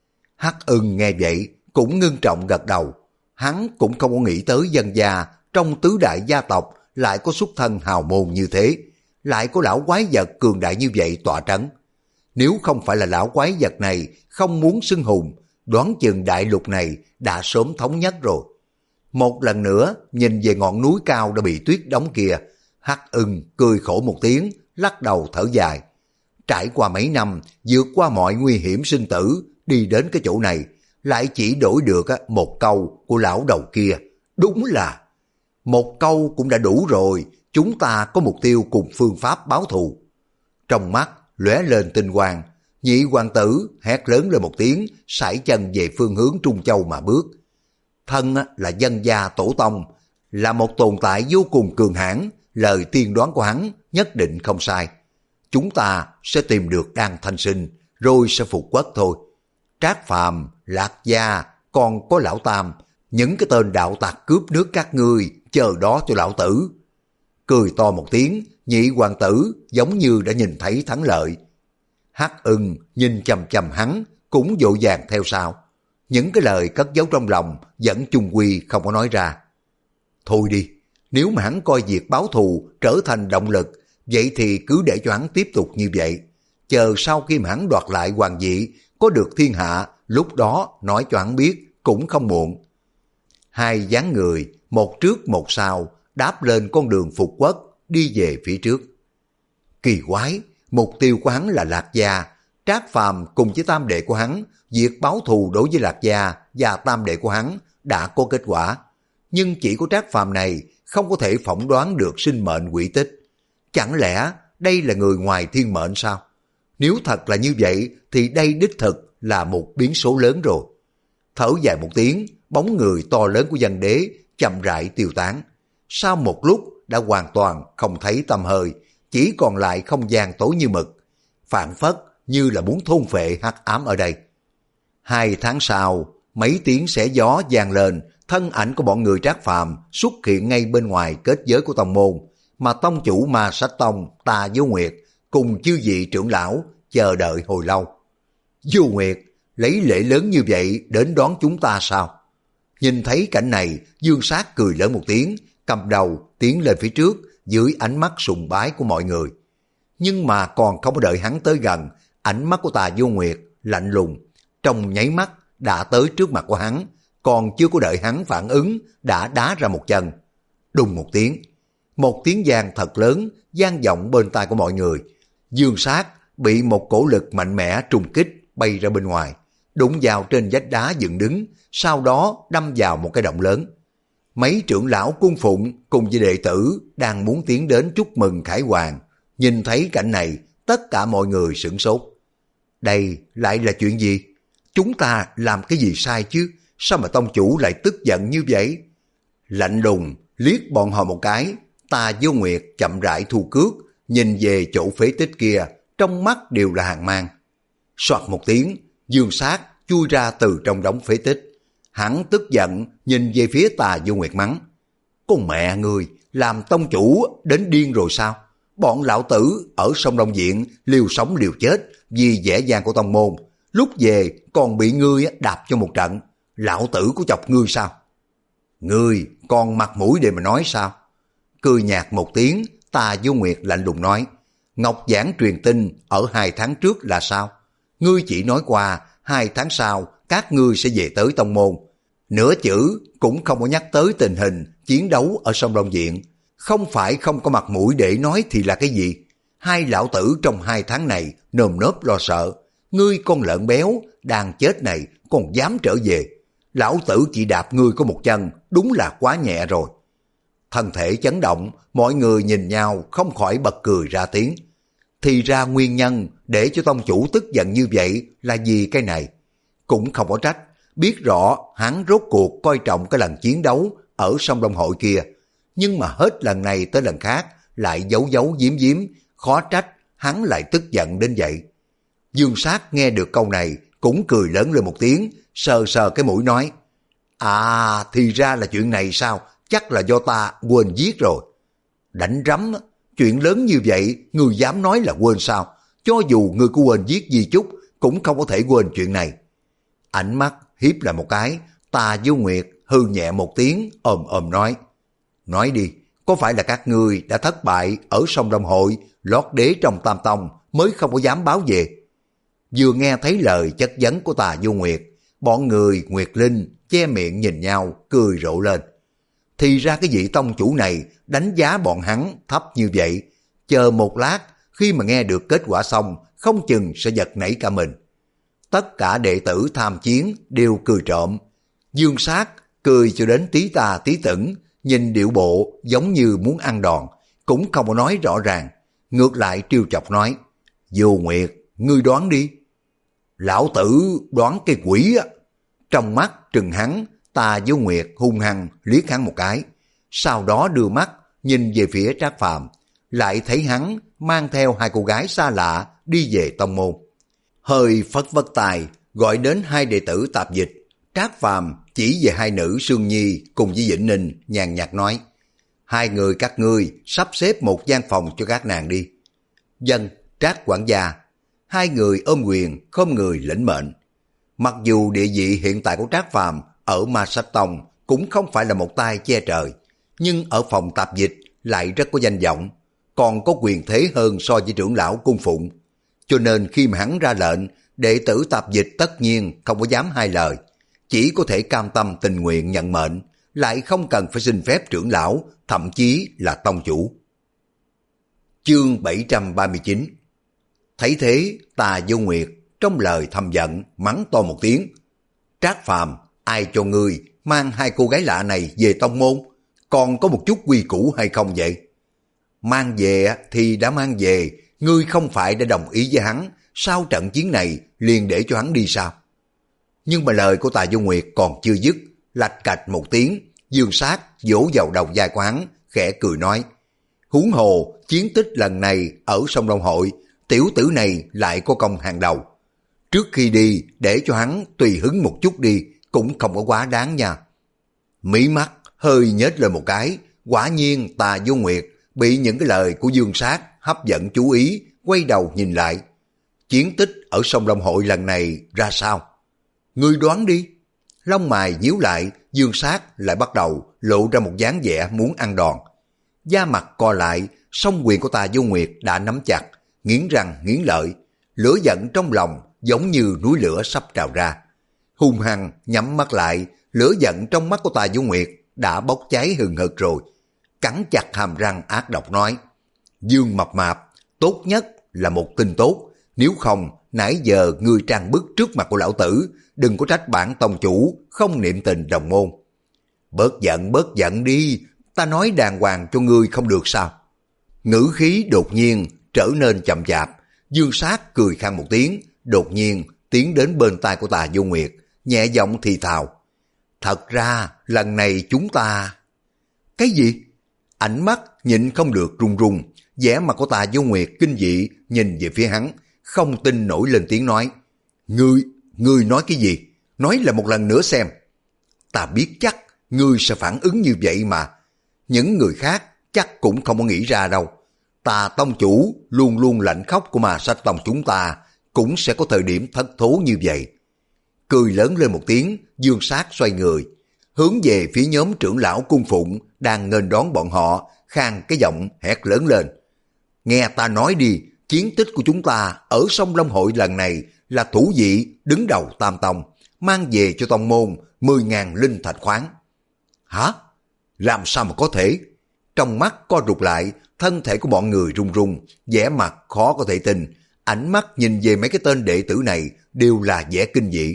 Hắc Ưng nghe vậy cũng ngưng trọng gật đầu, hắn cũng không có nghĩ tới dân gia trong tứ đại gia tộc lại có xuất thân hào môn như thế, lại có lão quái vật cường đại như vậy tọa trấn. Nếu không phải là lão quái vật này không muốn xưng hùng, đoán chừng đại lục này đã sớm thống nhất rồi. Một lần nữa nhìn về ngọn núi cao đã bị tuyết đóng kia, Hắc Ưng cười khổ một tiếng, lắc đầu thở dài. Trải qua mấy năm, vượt qua mọi nguy hiểm sinh tử, đi đến cái chỗ này, lại chỉ đổi được một câu của lão đầu kia. Đúng là, một câu cũng đã đủ rồi, chúng ta có mục tiêu cùng phương pháp báo thù. Trong mắt lóe lên tinh quang, nhị hoàng tử hét lớn lên một tiếng, sải chân về phương hướng Trung Châu mà bước. Thân là dân gia tổ tông, là một tồn tại vô cùng cường hãn, lời tiên đoán của hắn nhất định không sai. Chúng ta sẽ tìm được Đan Thanh Sinh, rồi sẽ phục quốc thôi. Trác Phàm, Lạc Gia, còn có Lão Tam, những cái tên đạo tặc cướp nước các ngươi, chờ đó cho lão tử. Cười to một tiếng, nhị hoàng tử giống như đã nhìn thấy thắng lợi. Hắc Ưng nhìn chằm chằm hắn, cũng vội vàng theo sau. Những cái lời cất giấu trong lòng vẫn chung quy không có nói ra. Thôi đi, nếu mà hắn coi việc báo thù trở thành động lực, vậy thì cứ để cho hắn tiếp tục như vậy. Chờ sau khi mà hắn đoạt lại hoàng vị, có được thiên hạ, lúc đó nói cho hắn biết cũng không muộn. Hai dáng người, một trước một sau, đáp lên con đường phục quốc, đi về phía trước. Kỳ quái, mục tiêu của hắn là Lạc Gia. Trác Phàm cùng với tam đệ của hắn, việc báo thù đối với Lạc Gia và tam đệ của hắn đã có kết quả. Nhưng chỉ có Trác Phàm này không có thể phỏng đoán được sinh mệnh quỹ tích. Chẳng lẽ đây là người ngoài thiên mệnh sao? Nếu thật là như vậy thì đây đích thực là một biến số lớn rồi. Thở dài một tiếng, bóng người to lớn của Dân Đế chậm rãi tiêu tán. Sau một lúc đã hoàn toàn không thấy tăm hơi, chỉ còn lại không gian tối như mực, phảng phất như là muốn thôn phệ hắc ám ở đây. Hai tháng sau, mấy tiếng xé gió vang lên, thân ảnh của bọn người Trác Phàm xuất hiện ngay bên ngoài kết giới của tông môn, mà tông chủ Ma Sách Tông Tà Vô Nguyệt cùng chư vị trưởng lão chờ đợi hồi lâu. Vô Nguyệt lấy lễ lớn như vậy đến đón chúng ta sao? Nhìn thấy cảnh này, Dương Sát cười lớn một tiếng, cầm đầu tiến lên phía trước dưới ánh mắt sùng bái của mọi người. Nhưng mà còn không có đợi hắn tới gần, ánh mắt của Tà Vô Nguyệt lạnh lùng, trong nháy mắt đã tới trước mặt của hắn, còn chưa có đợi hắn phản ứng đã đá ra một chân. Đùng một tiếng, một tiếng vang thật lớn vang vọng bên tai của mọi người. Dương Sát bị một cổ lực mạnh mẽ trùng kích bay ra bên ngoài, đụng vào trên vách đá dựng đứng, sau đó đâm vào một cái động lớn. Mấy trưởng lão cung phụng cùng với đệ tử đang muốn tiến đến chúc mừng khải hoàn, nhìn thấy cảnh này tất cả mọi người sửng sốt. Đây lại là chuyện gì? Chúng ta làm cái gì sai chứ? Sao mà tông chủ lại tức giận như vậy? Lạnh lùng liếc bọn họ một cái, Tà Vô Nguyệt chậm rãi thu cước, nhìn về chỗ phế tích kia, trong mắt đều là hàn mang. Soạt một tiếng, Dương Sát chui ra từ trong đống phế tích. Hắn tức giận nhìn về phía Tà Vô Nguyệt mắng. Con mẹ ngươi, làm tông chủ đến điên rồi sao? Bọn lão tử ở sông Đông Diện liều sống liều chết vì vẻ vang của tông môn. Lúc về còn bị ngươi đạp cho một trận. Lão tử có chọc ngươi sao? Ngươi còn mặt mũi để mà nói sao? Cười nhạt một tiếng, Tà Vô Nguyệt lạnh lùng nói. Ngọc Giảng truyền tin ở hai tháng trước là sao? Ngươi chỉ nói qua hai tháng sau các ngươi sẽ về tới tông môn. Nửa chữ cũng không có nhắc tới tình hình chiến đấu ở sông Long Viện. Không phải không có mặt mũi để nói thì là cái gì? Hai lão tử trong hai tháng này nơm nớp lo sợ. Ngươi con lợn béo đang chết này còn dám trở về. Lão tử chỉ đạp ngươi có một chân, đúng là quá nhẹ rồi. Thân thể chấn động, mọi người nhìn nhau không khỏi bật cười ra tiếng. Thì ra nguyên nhân để cho tông chủ tức giận như vậy là vì cái này. Cũng không có trách, biết rõ hắn rốt cuộc coi trọng cái lần chiến đấu ở sông Đông Hội kia. Nhưng mà hết lần này tới lần khác lại giấu giấu giếm giếm, khó trách hắn lại tức giận đến vậy. Dương Sát nghe được câu này cũng cười lớn lên một tiếng, sờ sờ cái mũi nói: À, thì ra là chuyện này sao, chắc là do ta quên viết rồi. Đánh rắm, chuyện lớn như vậy ngươi dám nói là quên sao? Cho dù ngươi có quên viết gì chút cũng không có thể quên chuyện này. Ánh mắt hiếp lại một cái, Tà Du Nguyệt hư nhẹ một tiếng, ồm ồm nói: Nói đi, có phải là các ngươi đã thất bại ở sông Đông Hội, lót đế trong Tam Tông mới không có dám báo về? Vừa nghe thấy lời chất vấn của Tà Du Nguyệt, bọn người Nguyệt Linh che miệng nhìn nhau cười rộ lên. Thì ra cái vị tông chủ này đánh giá bọn hắn thấp như vậy, chờ một lát khi mà nghe được kết quả xong không chừng sẽ giật nảy cả mình. Tất cả đệ tử tham chiến đều cười trộm. Dương Sát cười cho đến tí tà tí tửng, nhìn điệu bộ giống như muốn ăn đòn, cũng không có nói rõ ràng, ngược lại trêu chọc nói: Du Nguyệt, ngươi đoán đi. Lão tử đoán cái quỷ á. Trong mắt trừng hắn, Tà Du Nguyệt hung hăng liếc hắn một cái, sau đó đưa mắt nhìn về phía Trác Phàm, lại thấy hắn mang theo hai cô gái xa lạ đi về tông môn. Hơi phất phất tài gọi đến hai đệ tử tạp dịch. Trác Phàm chỉ về hai nữ Sương Nhi cùng với Vĩnh Ninh, nhàn nhạt nói: Hai người các ngươi sắp xếp một gian phòng cho các nàng đi. Dân, Trác quản gia. Hai người ôm quyền không người lĩnh mệnh. Mặc dù địa vị hiện tại của Trác Phàm ở Ma Sách Tông cũng không phải là một tay che trời, nhưng ở phòng tạp dịch lại rất có danh vọng, còn có quyền thế hơn so với trưởng lão cung phụng. Cho nên khi mà hắn ra lệnh, đệ tử tạp dịch tất nhiên không có dám hai lời, chỉ có thể cam tâm tình nguyện nhận mệnh, lại không cần phải xin phép trưởng lão, thậm chí là tông chủ. Chương bảy trăm ba mươi chín. Thấy thế, Tà Du Nguyệt trong lời thầm giận mắng to một tiếng: Trác Phàm, ai cho ngươi mang hai cô gái lạ này về tông môn? Còn có một chút quy củ hay không vậy? Mang về thì đã mang về, ngươi không phải đã đồng ý với hắn, sau trận chiến này liền để cho hắn đi sao? Nhưng mà lời của Tà Du Nguyệt còn chưa dứt, lạch cạch một tiếng, Dương Sát vỗ vào đầu vai của hắn, khẽ cười nói: Huống hồ chiến tích lần này ở sông Đông Hội, tiểu tử này lại có công hàng đầu. Trước khi đi để cho hắn tùy hứng một chút đi, cũng không có quá đáng nha. Mí mắt hơi nhếch lên một cái, quả nhiên Tà Du Nguyệt bị những cái lời của Dương Sát hấp dẫn chú ý, quay đầu nhìn lại. Chiến tích ở sông Đông Hội lần này ra sao? Ngươi đoán đi. Lông mày nhíu lại, Dương Sát lại bắt đầu lộ ra một dáng vẻ muốn ăn đòn. Da mặt co lại, song quyền của Tà Du Nguyệt đã nắm chặt, nghiến răng nghiến lợi, lửa giận trong lòng giống như núi lửa sắp trào ra. Hung hăng nhắm mắt lại, lửa giận trong mắt của Tà Du Nguyệt đã bốc cháy hừng hực rồi. Cắn chặt hàm răng ác độc nói: Dương mập mạp, tốt nhất là một tin tốt, nếu không nãy giờ ngươi trang bức trước mặt của lão tử, đừng có trách bản tông chủ không niệm tình đồng môn. Bớt giận bớt giận đi, ta nói đàng hoàng cho ngươi không được sao? Ngữ khí đột nhiên trở nên chậm chạp. Dương Sát cười khan một tiếng, đột nhiên tiến đến bên tai của Tà Du Nguyệt, nhẹ giọng thì thào: Thật ra lần này chúng ta... Cái gì? Ánh mắt nhịn không được run run, vẻ mặt của Tà Du Nguyệt kinh dị nhìn về phía hắn, không tin nổi lên tiếng nói: Ngươi, ngươi nói cái gì? Nói là một lần nữa xem. Ta biết chắc ngươi sẽ phản ứng như vậy mà. Những người khác chắc cũng không có nghĩ ra đâu. Tà tông chủ luôn luôn lạnh khóc của Ma Sách Tông chúng ta cũng sẽ có thời điểm thất thố như vậy. Cười lớn lên một tiếng, Dương Sát xoay người, hướng về phía nhóm trưởng lão cung phụng đang nghênh đón bọn họ, khang cái giọng hét lớn lên: Nghe ta nói đi, chiến tích của chúng ta ở sông Long Hội lần này là thủ vị đứng đầu Tam Tông, mang về cho tông môn mười ngàn linh thạch khoáng. Hả? Làm sao mà có thể? Trong mắt co rụt lại, thân thể của bọn người run run, vẻ mặt khó có thể tin, ánh mắt nhìn về mấy cái tên đệ tử này đều là vẻ kinh dị.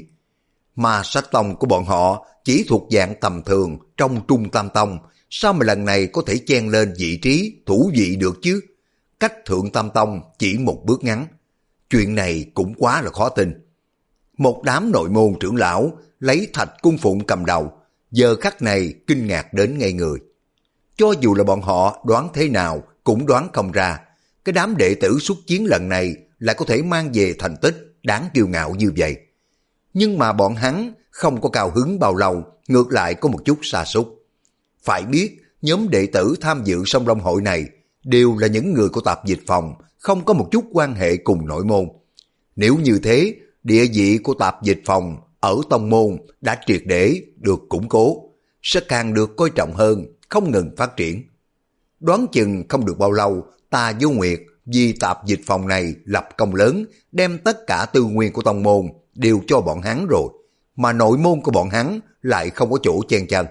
Ma Sách Tông của bọn họ chỉ thuộc dạng tầm thường trong Trung Tam Tông, sao mà lần này có thể chen lên vị trí thủ vị được chứ? Cách Thượng Tam Tông chỉ một bước ngắn. Chuyện này cũng quá là khó tin. Một đám nội môn trưởng lão lấy Thạch Cung Phụng cầm đầu, giờ khắc này kinh ngạc đến ngây người. Cho dù là bọn họ đoán thế nào cũng đoán không ra, cái đám đệ tử xuất chiến lần này lại có thể mang về thành tích đáng kiêu ngạo như vậy. Nhưng mà bọn hắn không có cao hứng bao lâu, ngược lại có một chút sa sút. Phải biết, nhóm đệ tử tham dự song long hội này đều là những người của tạp dịch phòng, không có một chút quan hệ cùng nội môn. Nếu như thế, địa vị của tạp dịch phòng ở tông môn đã triệt để được củng cố, sẽ càng được coi trọng hơn, không ngừng phát triển. Đoán chừng không được bao lâu, Tà Vô Nguyệt vì tạp dịch phòng này lập công lớn, đem tất cả tư nguyên của tông môn đều cho bọn hắn rồi, mà nội môn của bọn hắn lại không có chỗ chen chân.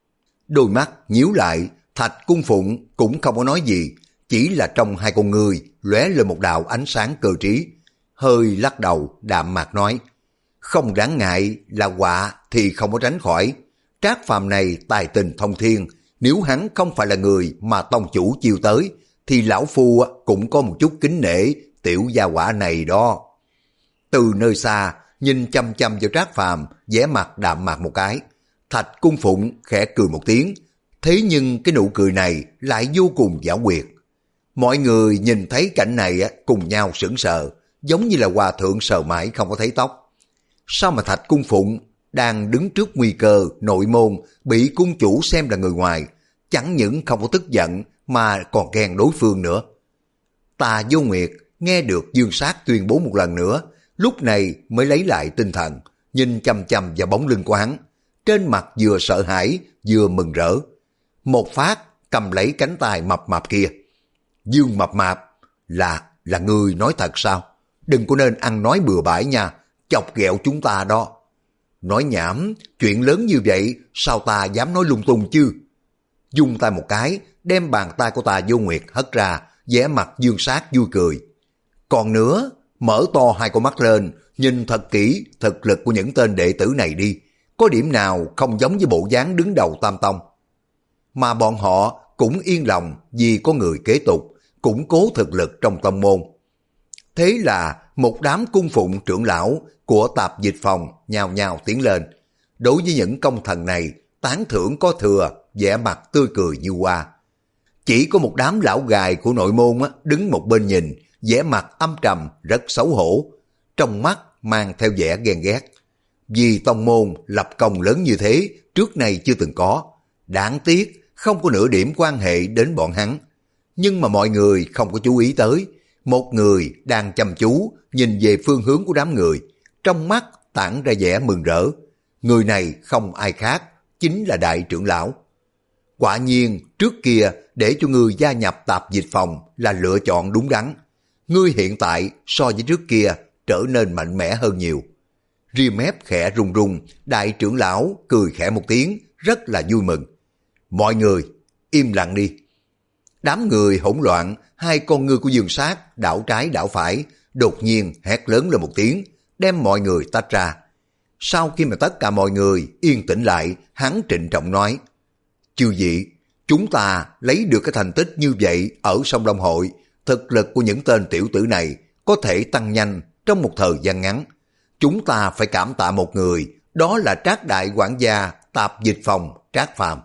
Đôi mắt nhíu lại, Thạch Cung Phụng cũng không có nói gì, chỉ là trong hai con người lóe lên một đạo ánh sáng cơ trí, hơi lắc đầu đạm mạc nói: không đáng ngại, là họa thì không có tránh khỏi. Trác Phàm này tài tình thông thiên, nếu hắn không phải là người mà tông chủ chiêu tới, thì lão phu cũng có một chút kính nể tiểu gia hỏa này đó. Từ nơi xa nhìn chăm chăm vào Trác Phàm, vẻ mặt đạm mạc một cái. Thạch Cung Phụng khẽ cười một tiếng, thế nhưng cái nụ cười này lại vô cùng giả quyệt. Mọi người nhìn thấy cảnh này cùng nhau sững sờ, giống như là hòa thượng sờ mãi không có thấy tóc. Sao mà Thạch Cung Phụng đang đứng trước nguy cơ nội môn bị cung chủ xem là người ngoài, chẳng những không có tức giận mà còn ghen đối phương nữa. Tà Vô Nguyệt nghe được Dương Sát tuyên bố một lần nữa, lúc này mới lấy lại tinh thần, nhìn chằm chằm vào bóng lưng của hắn, trên mặt vừa sợ hãi vừa mừng rỡ. Một phát cầm lấy cánh tay mập mạp kia. Dương Mập Mạp, là là người nói thật sao? Đừng có nên ăn nói bừa bãi nha, chọc ghẹo chúng ta đó. Nói nhảm, chuyện lớn như vậy sao ta dám nói lung tung chứ? Dùng tay một cái, đem bàn tay của Tà Vô Nguyệt hất ra, vẻ mặt Dương Sát vui cười. Còn nữa, mở to hai con mắt lên, nhìn thật kỹ thực lực của những tên đệ tử này đi, có điểm nào không giống với bộ dáng đứng đầu Tam Tông. Mà bọn họ cũng yên lòng vì có người kế tục, củng cố thực lực trong tông môn. Thế là một đám cung phụng trưởng lão của tạp dịch phòng nhào nhào tiến lên. Đối với những công thần này, tán thưởng có thừa, vẻ mặt tươi cười như hoa. Chỉ có một đám lão gài của nội môn á, đứng một bên nhìn, vẻ mặt âm trầm, rất xấu hổ, trong mắt mang theo vẻ ghen ghét. Vì tông môn lập công lớn như thế, trước nay chưa từng có. Đáng tiếc, không có nửa điểm quan hệ đến bọn hắn. Nhưng mà mọi người không có chú ý tới. Một người đang chăm chú nhìn về phương hướng của đám người, trong mắt tản ra vẻ mừng rỡ. Người này không ai khác, chính là đại trưởng lão. Quả nhiên, trước kia để cho ngươi gia nhập tạp dịch phòng là lựa chọn đúng đắn. Ngươi hiện tại so với trước kia trở nên mạnh mẽ hơn nhiều. Ria mép khẽ rung rung, đại trưởng lão cười khẽ một tiếng, rất là vui mừng. Mọi người, im lặng đi. Đám người hỗn loạn, hai con ngươi của Dương Sát đảo trái đảo phải, đột nhiên hét lớn lên một tiếng, đem mọi người tách ra. Sau khi mà tất cả mọi người yên tĩnh lại, hắn trịnh trọng nói: chư vị, chúng ta lấy được cái thành tích như vậy ở sông Long Hội, thực lực của những tên tiểu tử này có thể tăng nhanh trong một thời gian ngắn. Chúng ta phải cảm tạ một người, đó là Trác đại quản gia tạp dịch phòng Trác Phàm.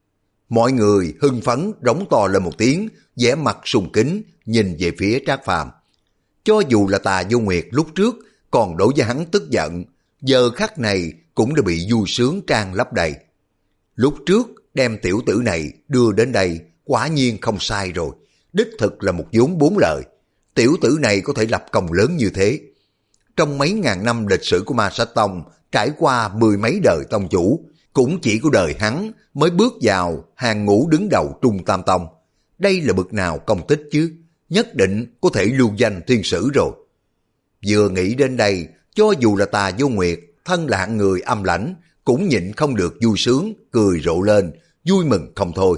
Mọi người hưng phấn rống to lên một tiếng, vẻ mặt sùng kính nhìn về phía Trác Phàm. Cho dù là Tà Vô Nguyệt lúc trước còn đối với hắn tức giận, giờ khắc này cũng đã bị vui sướng trang lấp đầy. Lúc trước đem tiểu tử này đưa đến đây quả nhiên không sai rồi, đích thực là một vốn bốn lời. Tiểu tử này có thể lập công lớn như thế. Trong mấy ngàn năm lịch sử của Ma Sách Tông, trải qua mười mấy đời tông chủ, cũng chỉ có đời hắn mới bước vào hàng ngũ đứng đầu Trung Tam Tông. Đây là bậc nào công tích chứ, nhất định có thể lưu danh thiên sử rồi. Vừa nghĩ đến đây, cho dù là Tà Vô Nguyệt thân là hạng người âm lãnh, cũng nhịn không được vui sướng, cười rộ lên, vui mừng không thôi.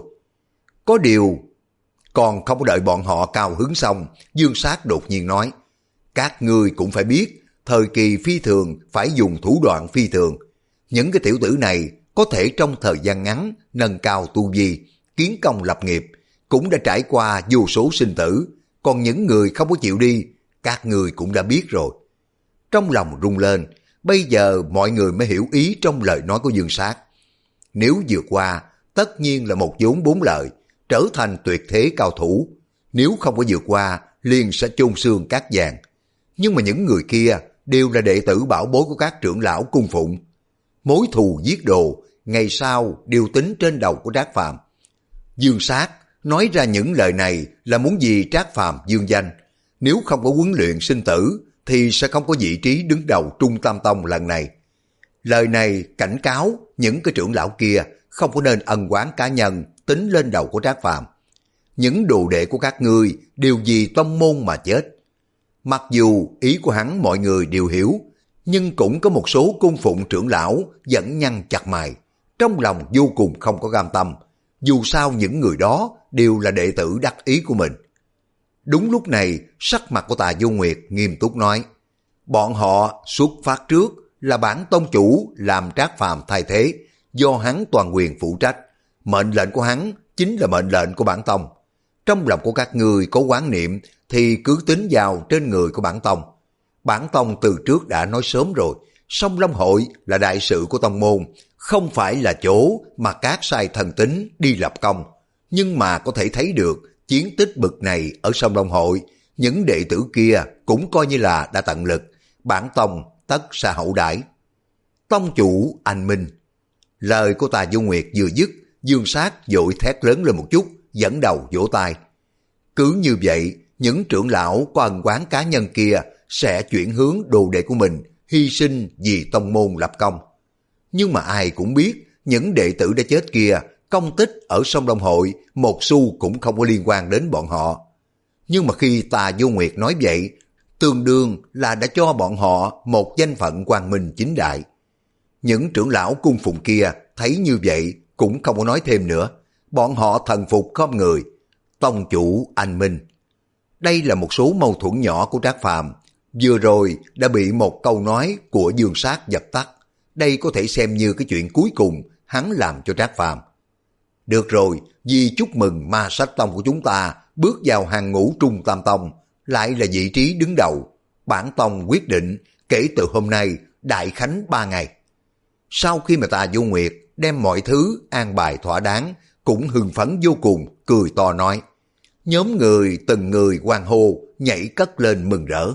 Có điều, còn không có đợi bọn họ cao hứng xong, Dương Sát đột nhiên nói, các ngươi cũng phải biết, thời kỳ phi thường phải dùng thủ đoạn phi thường. Những cái tiểu tử này có thể trong thời gian ngắn nâng cao tu vi, kiến công lập nghiệp, cũng đã trải qua vô số sinh tử, còn những người không có chịu đi, các người cũng đã biết rồi. Trong lòng rung lên, bây giờ mọi người mới hiểu ý trong lời nói của Dương Sát. Nếu vượt qua, tất nhiên là một vốn bốn lợi, trở thành tuyệt thế cao thủ. Nếu không có vượt qua, liền sẽ chôn xương cát vàng. Nhưng mà những người kia đều là đệ tử bảo bối của các trưởng lão cung phụng. Mối thù giết đồ, ngày sau đều tính trên đầu của Trác Phàm. Dương Sát nói ra những lời này là muốn vì Trác Phàm dương danh. Nếu không có huấn luyện sinh tử, thì sẽ không có vị trí đứng đầu Trung Tam Tông lần này. Lời này cảnh cáo những cái trưởng lão kia không có nên ân oán cá nhân tính lên đầu của Trác Phàm. Những đồ đệ của các ngươi đều vì tông môn mà chết. Mặc dù ý của hắn mọi người đều hiểu, nhưng cũng có một số cung phụng trưởng lão vẫn nhăn chặt mày, trong lòng vô cùng không có cam tâm. Dù sao những người đó đều là đệ tử đắc ý của mình. Đúng lúc này, sắc mặt của Tà Vô Nguyệt nghiêm túc nói, bọn họ xuất phát trước là bản tông chủ làm Trác Phàm thay thế, do hắn toàn quyền phụ trách. Mệnh lệnh của hắn chính là mệnh lệnh của bản tông. Trong lòng của các ngươi có quán niệm thì cứ tính vào trên người của bản tông. Bản tông từ trước đã nói sớm rồi, Song Long hội là đại sự của tông môn, không phải là chỗ mà các sai thần tính đi lập công. Nhưng mà có thể thấy được chiến tích bực này ở Song Long hội, những đệ tử kia cũng coi như là đã tận lực, bản tông tất sẽ hậu đãi. Tông chủ anh minh. Lời của Tà Vô Nguyệt vừa dứt, Dương Sát vội thét lớn lên một chút, dẫn đầu vỗ tay. Cứ như vậy, những trưởng lão có ân oán cá nhân kia sẽ chuyển hướng đồ đệ của mình, hy sinh vì tông môn lập công. Nhưng mà ai cũng biết, những đệ tử đã chết kia, công tích ở Song Long hội, một xu cũng không có liên quan đến bọn họ. Nhưng mà khi Tà Vô Nguyệt nói vậy, tương đương là đã cho bọn họ một danh phận quang minh chính đại. Những trưởng lão cung phụng kia thấy như vậy cũng không có nói thêm nữa. Bọn họ thần phục khom người. Tông chủ anh minh. Đây là một số mâu thuẫn nhỏ của Trác Phàm, vừa rồi đã bị một câu nói của Dương Sát dập tắt. Đây có thể xem như cái chuyện cuối cùng hắn làm cho Trác Phàm. Được rồi, vì chúc mừng Ma Sách Tông của chúng ta bước vào hàng ngũ Trung Tam Tông, lại là vị trí đứng đầu. Bản tông quyết định kể từ hôm nay đại khánh ba ngày. Sau khi mà Tà Vô Nguyệt đem mọi thứ an bài thỏa đáng, cũng hưng phấn vô cùng, cười to nói. Nhóm người từng người hoan hô, nhảy cất lên mừng rỡ.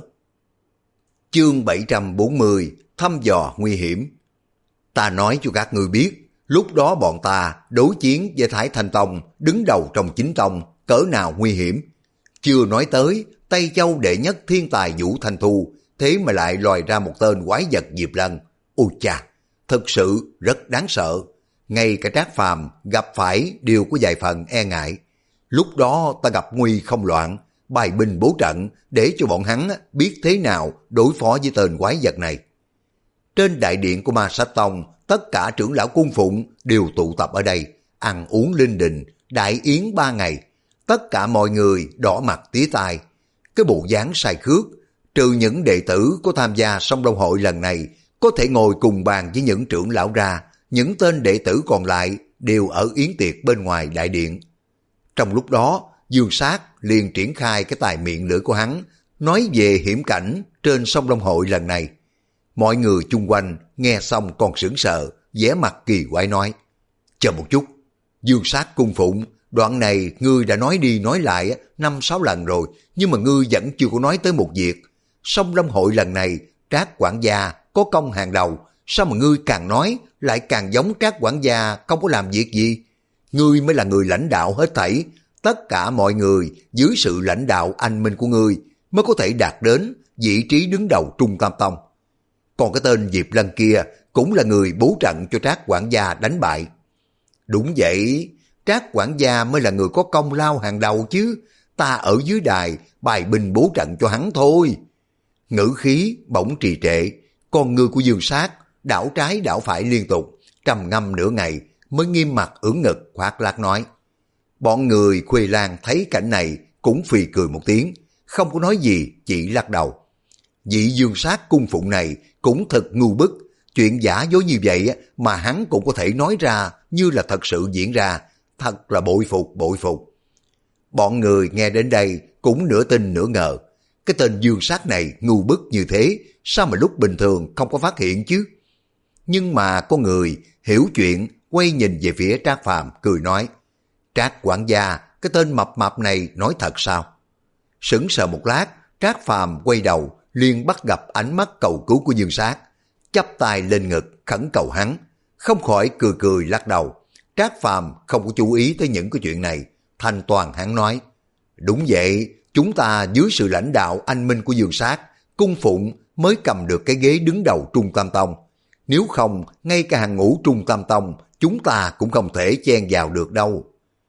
Chương bảy trăm bốn mươi, thăm dò nguy hiểm. Ta nói cho các ngươi biết, lúc đó bọn ta đối chiến với Thái Thanh Tông, đứng đầu trong chính tông, cỡ nào nguy hiểm. Chưa nói tới, Tây Châu đệ nhất thiên tài Vũ Thanh Thu, thế mà lại lòi ra một tên quái vật Diệp Lân. Ôi chà, thực sự rất đáng sợ. Ngay cả Trác Phàm gặp phải đều có vài phần e ngại. Lúc đó ta gặp nguy không loạn, bài binh bố trận để cho bọn hắn biết thế nào đối phó với tên quái vật này. Trên đại điện của Ma Sách Tông, tất cả trưởng lão cung phụng đều tụ tập ở đây, ăn uống linh đình, đại yến ba ngày. Tất cả mọi người đỏ mặt tía tai. Cái bộ dáng sai khước, trừ những đệ tử có tham gia Song Long hội lần này, có thể ngồi cùng bàn với những trưởng lão ra, những tên đệ tử còn lại đều ở yến tiệc bên ngoài đại điện. Trong lúc đó, Dương Sát liền triển khai cái tài miệng lưỡi của hắn, nói về hiểm cảnh trên Song Long hội lần này. Mọi người chung quanh nghe xong còn sững sờ, vẻ mặt kỳ quái nói. Chờ một chút, Dương Sát cung phụng, đoạn này ngươi đã nói đi nói lại năm sáu lần rồi, nhưng mà ngươi vẫn chưa có nói tới một việc. Song Long hội lần này, Trác quản gia có công hàng đầu, sao mà ngươi càng nói lại càng giống Trác quản gia không có làm việc gì? Ngươi mới là người lãnh đạo hết thảy, tất cả mọi người dưới sự lãnh đạo anh minh của ngươi mới có thể đạt đến vị trí đứng đầu Trung Tam Tông. Còn cái tên Diệp Lân kia cũng là người bố trận cho Trác quản gia đánh bại. Đúng vậy, Trác quản gia mới là người có công lao hàng đầu chứ, ta ở dưới đài bài binh bố trận cho hắn thôi. Ngữ khí bỗng trì trệ, con ngươi của Dương Sát đảo trái đảo phải liên tục, trầm ngâm nửa ngày mới nghiêm mặt ưỡn ngực khoác lác nói. Bọn người Khuê Lan thấy cảnh này cũng phì cười một tiếng, không có nói gì, chỉ lắc đầu. Vị dương sát cung phụng này cũng thật ngu bức, chuyện giả dối như vậy mà hắn cũng có thể nói ra như là thật sự diễn ra, thật là bội phục bội phục. Bọn người nghe đến đây cũng nửa tin nửa ngờ, cái tên dương sát này ngu bức như thế, sao mà lúc bình thường không có phát hiện chứ? Nhưng mà có người hiểu chuyện quay nhìn về phía Trác Phàm cười nói, Trác quản gia, cái tên mập mạp này nói thật sao? Sững sờ một lát, Trác Phàm quay đầu liền bắt gặp ánh mắt cầu cứu của Dương Sát, chắp tay lên ngực khẩn cầu hắn, không khỏi cười cười lắc đầu. Trác Phàm không có chú ý tới những cái chuyện này, thanh toàn hắn nói, đúng vậy, chúng ta dưới sự lãnh đạo anh minh của Dương Sát, cung phụng mới cầm được cái ghế đứng đầu Trung Tam Tông. Nếu không, ngay cả hàng ngũ Trung Tam Tông, chúng ta cũng không thể chen vào được đâu.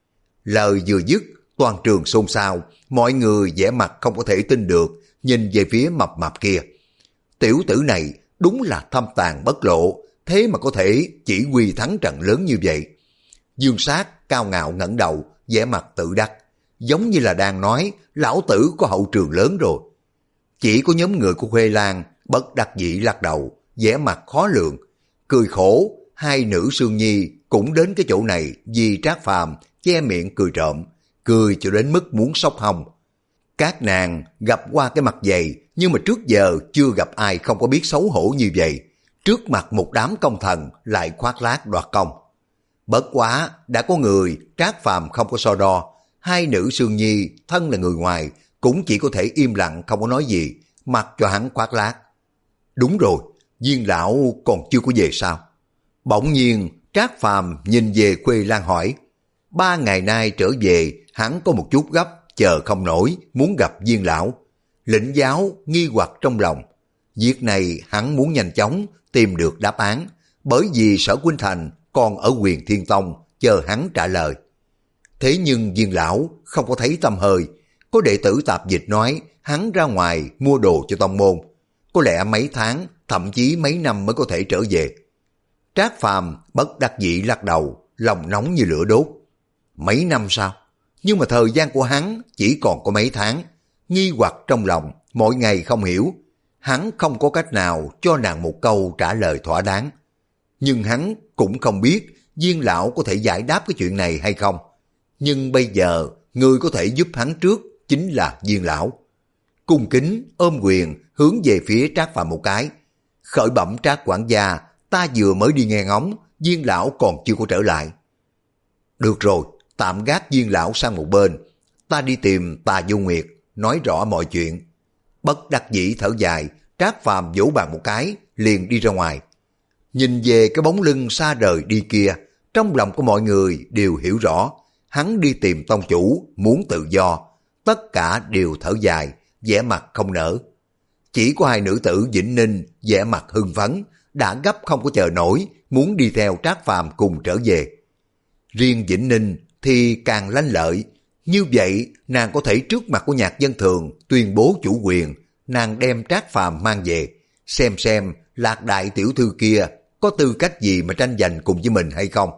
Lời vừa dứt, toàn trường xôn xao, mọi người vẻ mặt không có thể tin được, nhìn về phía mập mạp kia. Tiểu tử này đúng là thâm tàn bất lộ, thế mà có thể chỉ huy thắng trận lớn như vậy. Dương Sát cao ngạo ngẩng đầu, vẻ mặt tự đắc, giống như là đang nói lão tử có hậu trường lớn rồi. Chỉ có nhóm người của Khuê Lan bất đắc dĩ lắc đầu, vẻ mặt khó lường, cười khổ. Hai nữ Sương Nhi cũng đến cái chỗ này vì Trác Phàm che miệng cười trộm, cười cho đến mức muốn sốc hông. Các nàng gặp qua cái mặt dày, nhưng mà trước giờ chưa gặp ai không có biết xấu hổ như vậy, trước mặt một đám công thần lại khoác lác đoạt công. Bất quá đã có người Trác Phàm không có so đo, hai nữ Sương Nhi thân là người ngoài cũng chỉ có thể im lặng không có nói gì, mặc cho hắn khoác lác. Đúng rồi, Viên lão còn chưa có về sao? Bỗng nhiên Trác Phàm nhìn về Khuê Lan hỏi, ba ngày nay trở về hắn có một chút gấp, chờ không nổi muốn gặp Viên lão. Lĩnh giáo nghi hoặc trong lòng, việc này hắn muốn nhanh chóng tìm được đáp án, bởi vì Sở Quynh Thành còn ở Huyền Thiên Tông chờ hắn trả lời. Thế nhưng Viên lão không có thấy tăm hơi, có đệ tử tạp dịch nói hắn ra ngoài mua đồ cho tông môn, có lẽ mấy tháng, thậm chí mấy năm mới có thể trở về. Trác Phàm bất đắc dĩ lắc đầu, lòng nóng như lửa đốt. Mấy năm sao? Nhưng mà thời gian của hắn chỉ còn có mấy tháng. Nghi hoặc trong lòng, mỗi ngày không hiểu. Hắn không có cách nào cho nàng một câu trả lời thỏa đáng. Nhưng hắn cũng không biết Viên lão có thể giải đáp cái chuyện này hay không. Nhưng bây giờ, người có thể giúp hắn trước chính là Viên lão. Cung kính ôm quyền hướng về phía Trác Phàm một cái. Khởi bẩm Trác quản gia, ta vừa mới đi nghe ngóng, Viên lão còn chưa có trở lại. Được rồi, tạm gác Viên lão sang một bên, ta đi tìm Tà Vô Nguyệt, nói rõ mọi chuyện. Bất đắc dĩ thở dài, Trác Phàm vỗ bàn một cái, liền đi ra ngoài. Nhìn về cái bóng lưng xa rời đi kia, trong lòng của mọi người đều hiểu rõ, hắn đi tìm tông chủ, muốn tự do, tất cả đều thở dài, vẻ mặt không nở. Chỉ có hai nữ tử Vĩnh Ninh vẻ mặt hưng phấn, đã gấp không có chờ nổi, muốn đi theo Trác Phàm cùng trở về. Riêng Vĩnh Ninh thì càng lanh lợi, như vậy nàng có thể trước mặt của Nhạc Dân Thường tuyên bố chủ quyền, nàng đem Trác Phàm mang về, xem xem Lạc đại tiểu thư kia có tư cách gì mà tranh giành cùng với mình hay không.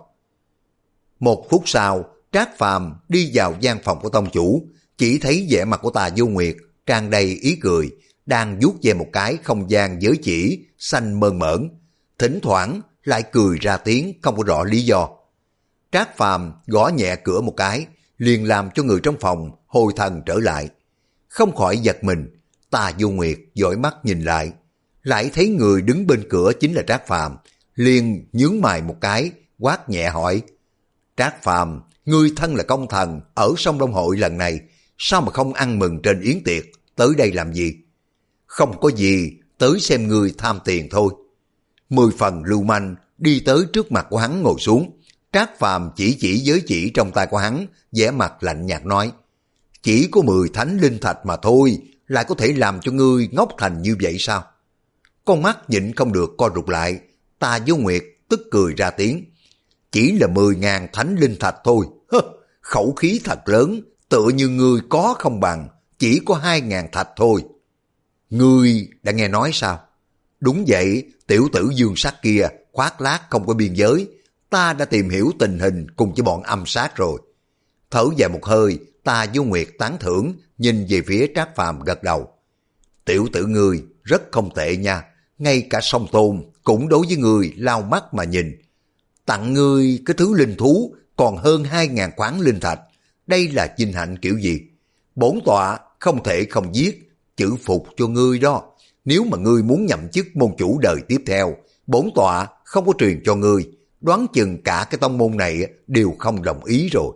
Một phút sau, Trác Phàm đi vào gian phòng của tông chủ, chỉ thấy vẻ mặt của Tà Vô Nguyệt tràn đầy ý cười, đang vuốt về một cái không gian giới chỉ xanh mơn mởn, thỉnh thoảng lại cười ra tiếng không có rõ lý do. Trác Phàm gõ nhẹ cửa một cái, liền làm cho người trong phòng hồi thần trở lại. Không khỏi giật mình, Tà Vô Nguyệt dõi mắt nhìn lại, lại thấy người đứng bên cửa chính là Trác Phàm, liền nhướng mày một cái, quát nhẹ hỏi, Trác Phàm, ngươi thân là công thần ở Sông Đông Hội lần này, sao mà không ăn mừng trên yến tiệc, tới đây làm gì? Không có gì, tới xem ngươi tham tiền thôi. Mười phần lưu manh đi tới trước mặt của hắn ngồi xuống. Trác Phàm chỉ chỉ giới chỉ trong tay của hắn, vẻ mặt lạnh nhạt nói, chỉ có mười thánh linh thạch mà thôi, lại có thể làm cho ngươi ngốc thành như vậy sao? Con mắt nhịn không được co rụt lại, Tà Vô Nguyệt tức cười ra tiếng, chỉ là mười ngàn thánh linh thạch thôi, hơ, khẩu khí thật lớn, tựa như ngươi có không bằng, chỉ có hai ngàn thạch thôi. Ngươi đã nghe nói sao? Đúng vậy, Tiểu tử Dương Sắc kia khoác lác không có biên giới, ta đã tìm hiểu tình hình cùng với bọn âm sát rồi. Thở dài một hơi, Tà Du Nguyệt tán thưởng, nhìn về phía Trác Phàm gật đầu. Tiểu tử ngươi rất không tệ nha, ngay cả Song Tôn cũng đối với ngươi lao mắt mà nhìn. Tặng ngươi cái thứ linh thú còn hơn hai ngàn khoáng linh thạch, đây là vinh hạnh kiểu gì? Bổn tọa không thể không giết, chữ phục cho ngươi đó. Nếu mà ngươi muốn nhậm chức môn chủ đời tiếp theo, bổn tọa không có truyền cho ngươi, đoán chừng cả cái tông môn này đều không đồng ý rồi.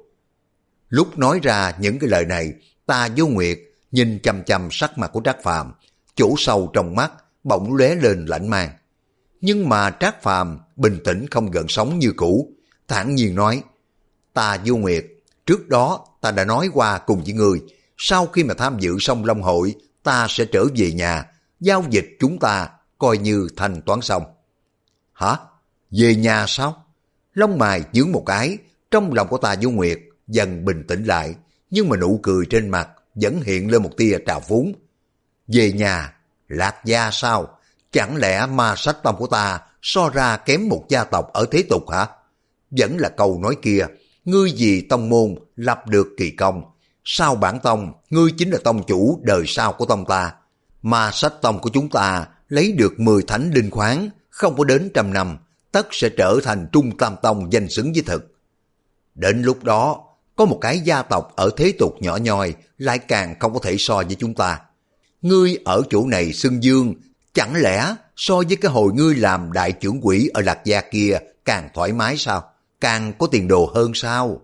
Lúc nói ra những cái lời này, Tà Du Nguyệt nhìn chằm chằm sắc mặt của Trác Phàm, chỗ sâu trong mắt bỗng lóe lên lãnh mang. Nhưng mà Trác Phàm bình tĩnh không gợn sóng như cũ, thản nhiên nói: Tà Du Nguyệt, trước đó ta đã nói qua cùng với người, sau khi mà tham dự xong Long hội, ta sẽ trở về nhà, giao dịch chúng ta coi như thanh toán xong. Hả? Về nhà sao? Lông mày nhướng một cái, trong lòng của Tà Du Nguyệt dần bình tĩnh lại, nhưng mà nụ cười trên mặt vẫn hiện lên một tia trào phúng. Về nhà? Lạc gia sao? Chẳng lẽ ma sách tông của ta so ra kém một gia tộc ở thế tục hả? Vẫn là câu nói kia, ngươi vì tông môn lập được kỳ công, sau bản tông ngươi chính là tông chủ đời sau của tông ta. Ma sách tông của chúng ta lấy được mười thánh linh khoáng, không có đến trăm năm tất sẽ trở thành trung tam tông danh xứng với thực. Đến lúc đó có một cái gia tộc ở thế tục nhỏ nhoi lại càng không có thể so với chúng ta. Ngươi ở chỗ này xưng dương, chẳng lẽ so với cái hồi ngươi làm đại trưởng quỹ ở Lạc Gia kia càng thoải mái sao? Càng có tiền đồ hơn sao?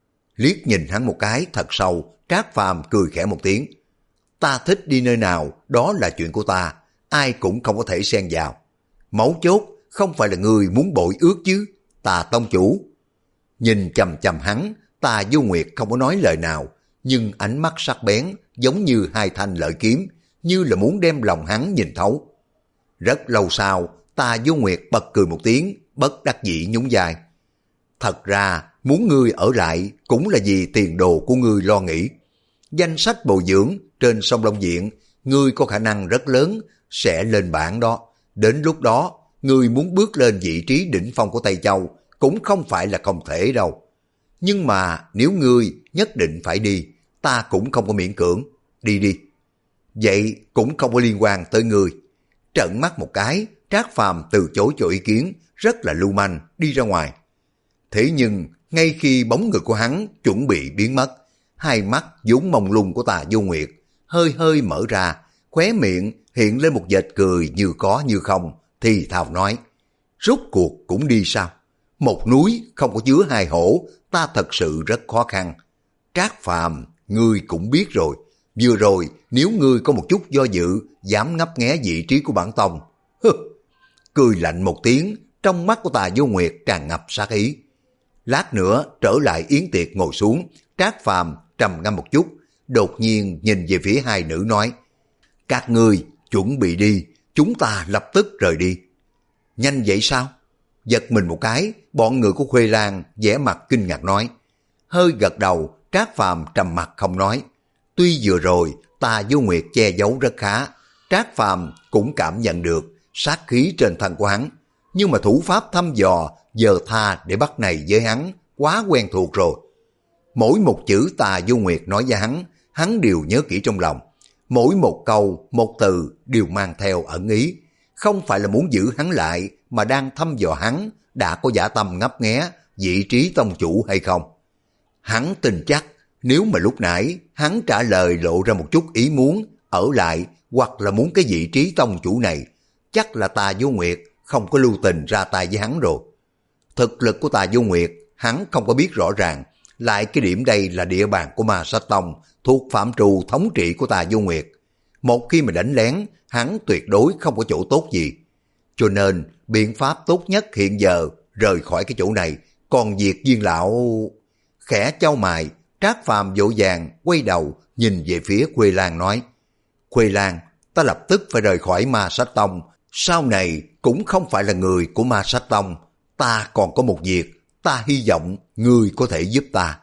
Liếc nhìn hắn một cái thật sâu, Trác Phàm cười khẽ một tiếng. Ta thích đi nơi nào, đó là chuyện của ta, ai cũng không có thể xen vào. Mấu chốt không phải là người muốn bội ước chứ, Tà tông chủ. Nhìn chằm chằm hắn, Tà Du Nguyệt không có nói lời nào, nhưng ánh mắt sắc bén giống như hai thanh lợi kiếm, như là muốn đem lòng hắn nhìn thấu. Rất lâu sau, Tà Du Nguyệt bật cười một tiếng, bất đắc dĩ nhún vai. Thật ra muốn ngươi ở lại cũng là vì tiền đồ của ngươi lo nghĩ. Danh sách bồi dưỡng trên sông Long Diện, ngươi có khả năng rất lớn sẽ lên bảng đó. Đến lúc đó, ngươi muốn bước lên vị trí đỉnh phong của Tây Châu cũng không phải là không thể đâu. Nhưng mà nếu ngươi nhất định phải đi, ta cũng không có miễn cưỡng. Đi đi. Vậy cũng không có liên quan tới ngươi. Trợn mắt một cái, Trác Phàm từ chối cho ý kiến, rất là lưu manh, đi ra ngoài. Thế nhưng, ngay khi bóng người của hắn chuẩn bị biến mất, hai mắt vốn mông lung của Tà Du Nguyệt hơi hơi mở ra, khóe miệng hiện lên một vệt cười như có như không, thì thào nói: rốt cuộc cũng đi sao? Một núi không có chứa hai hổ, ta thật sự rất khó khăn. Trác Phàm, ngươi cũng biết rồi, vừa rồi nếu ngươi có một chút do dự, dám ngấp nghé vị trí của bản tông. Hừ, cười lạnh một tiếng, trong mắt của Tà Du Nguyệt tràn ngập sát ý. Lát nữa trở lại yến tiệc ngồi xuống, Trác Phàm trầm ngâm một chút, đột nhiên nhìn về phía hai nữ nói: các ngươi chuẩn bị đi, chúng ta lập tức rời đi. Nhanh vậy sao? Giật mình một cái, bọn người của Khuê Lan vẻ mặt kinh ngạc nói. Hơi gật đầu, Trác Phàm trầm mặt không nói. Tuy vừa rồi Tà Du Nguyệt che giấu rất khá, Trác Phàm cũng cảm nhận được sát khí trên thân của hắn, nhưng mà thủ pháp thăm dò giờ tha để bắt này với hắn quá quen thuộc rồi. Mỗi một chữ Tà Du Nguyệt nói với hắn, hắn đều nhớ kỹ trong lòng. Mỗi một câu, một từ đều mang theo ẩn ý, không phải là muốn giữ hắn lại mà đang thăm dò hắn đã có dã tâm ngấp nghé vị trí tông chủ hay không. Hắn tin chắc nếu mà lúc nãy hắn trả lời lộ ra một chút ý muốn ở lại hoặc là muốn cái vị trí tông chủ này, chắc là Tà Du Nguyệt không có lưu tình ra tay với hắn rồi. Thực lực của Tà Du Nguyệt hắn không có biết rõ ràng, lại cái điểm đây là địa bàn của Ma Sát Tông, thuộc phạm trù thống trị của Tà Du Nguyệt. Một khi mà đánh lén, hắn tuyệt đối không có chỗ tốt gì. Cho nên, biện pháp tốt nhất hiện giờ rời khỏi cái chỗ này, còn việc Viên lão... Khẽ chau mày, Trác Phàm vội vàng quay đầu nhìn về phía Khuê Lan nói: Khuê Lan, ta lập tức phải rời khỏi Ma Sát Tông, sau này cũng không phải là người của Ma Sát Tông, ta còn có một việc, ta hy vọng ngươi có thể giúp ta.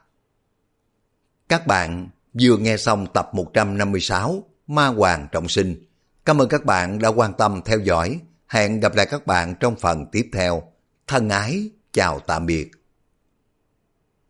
Các bạn vừa nghe xong tập một trăm năm mươi sáu Ma Hoàng Trọng Sinh. Cảm ơn các bạn đã quan tâm theo dõi. Hẹn gặp lại các bạn trong phần tiếp theo. Thân ái, chào tạm biệt.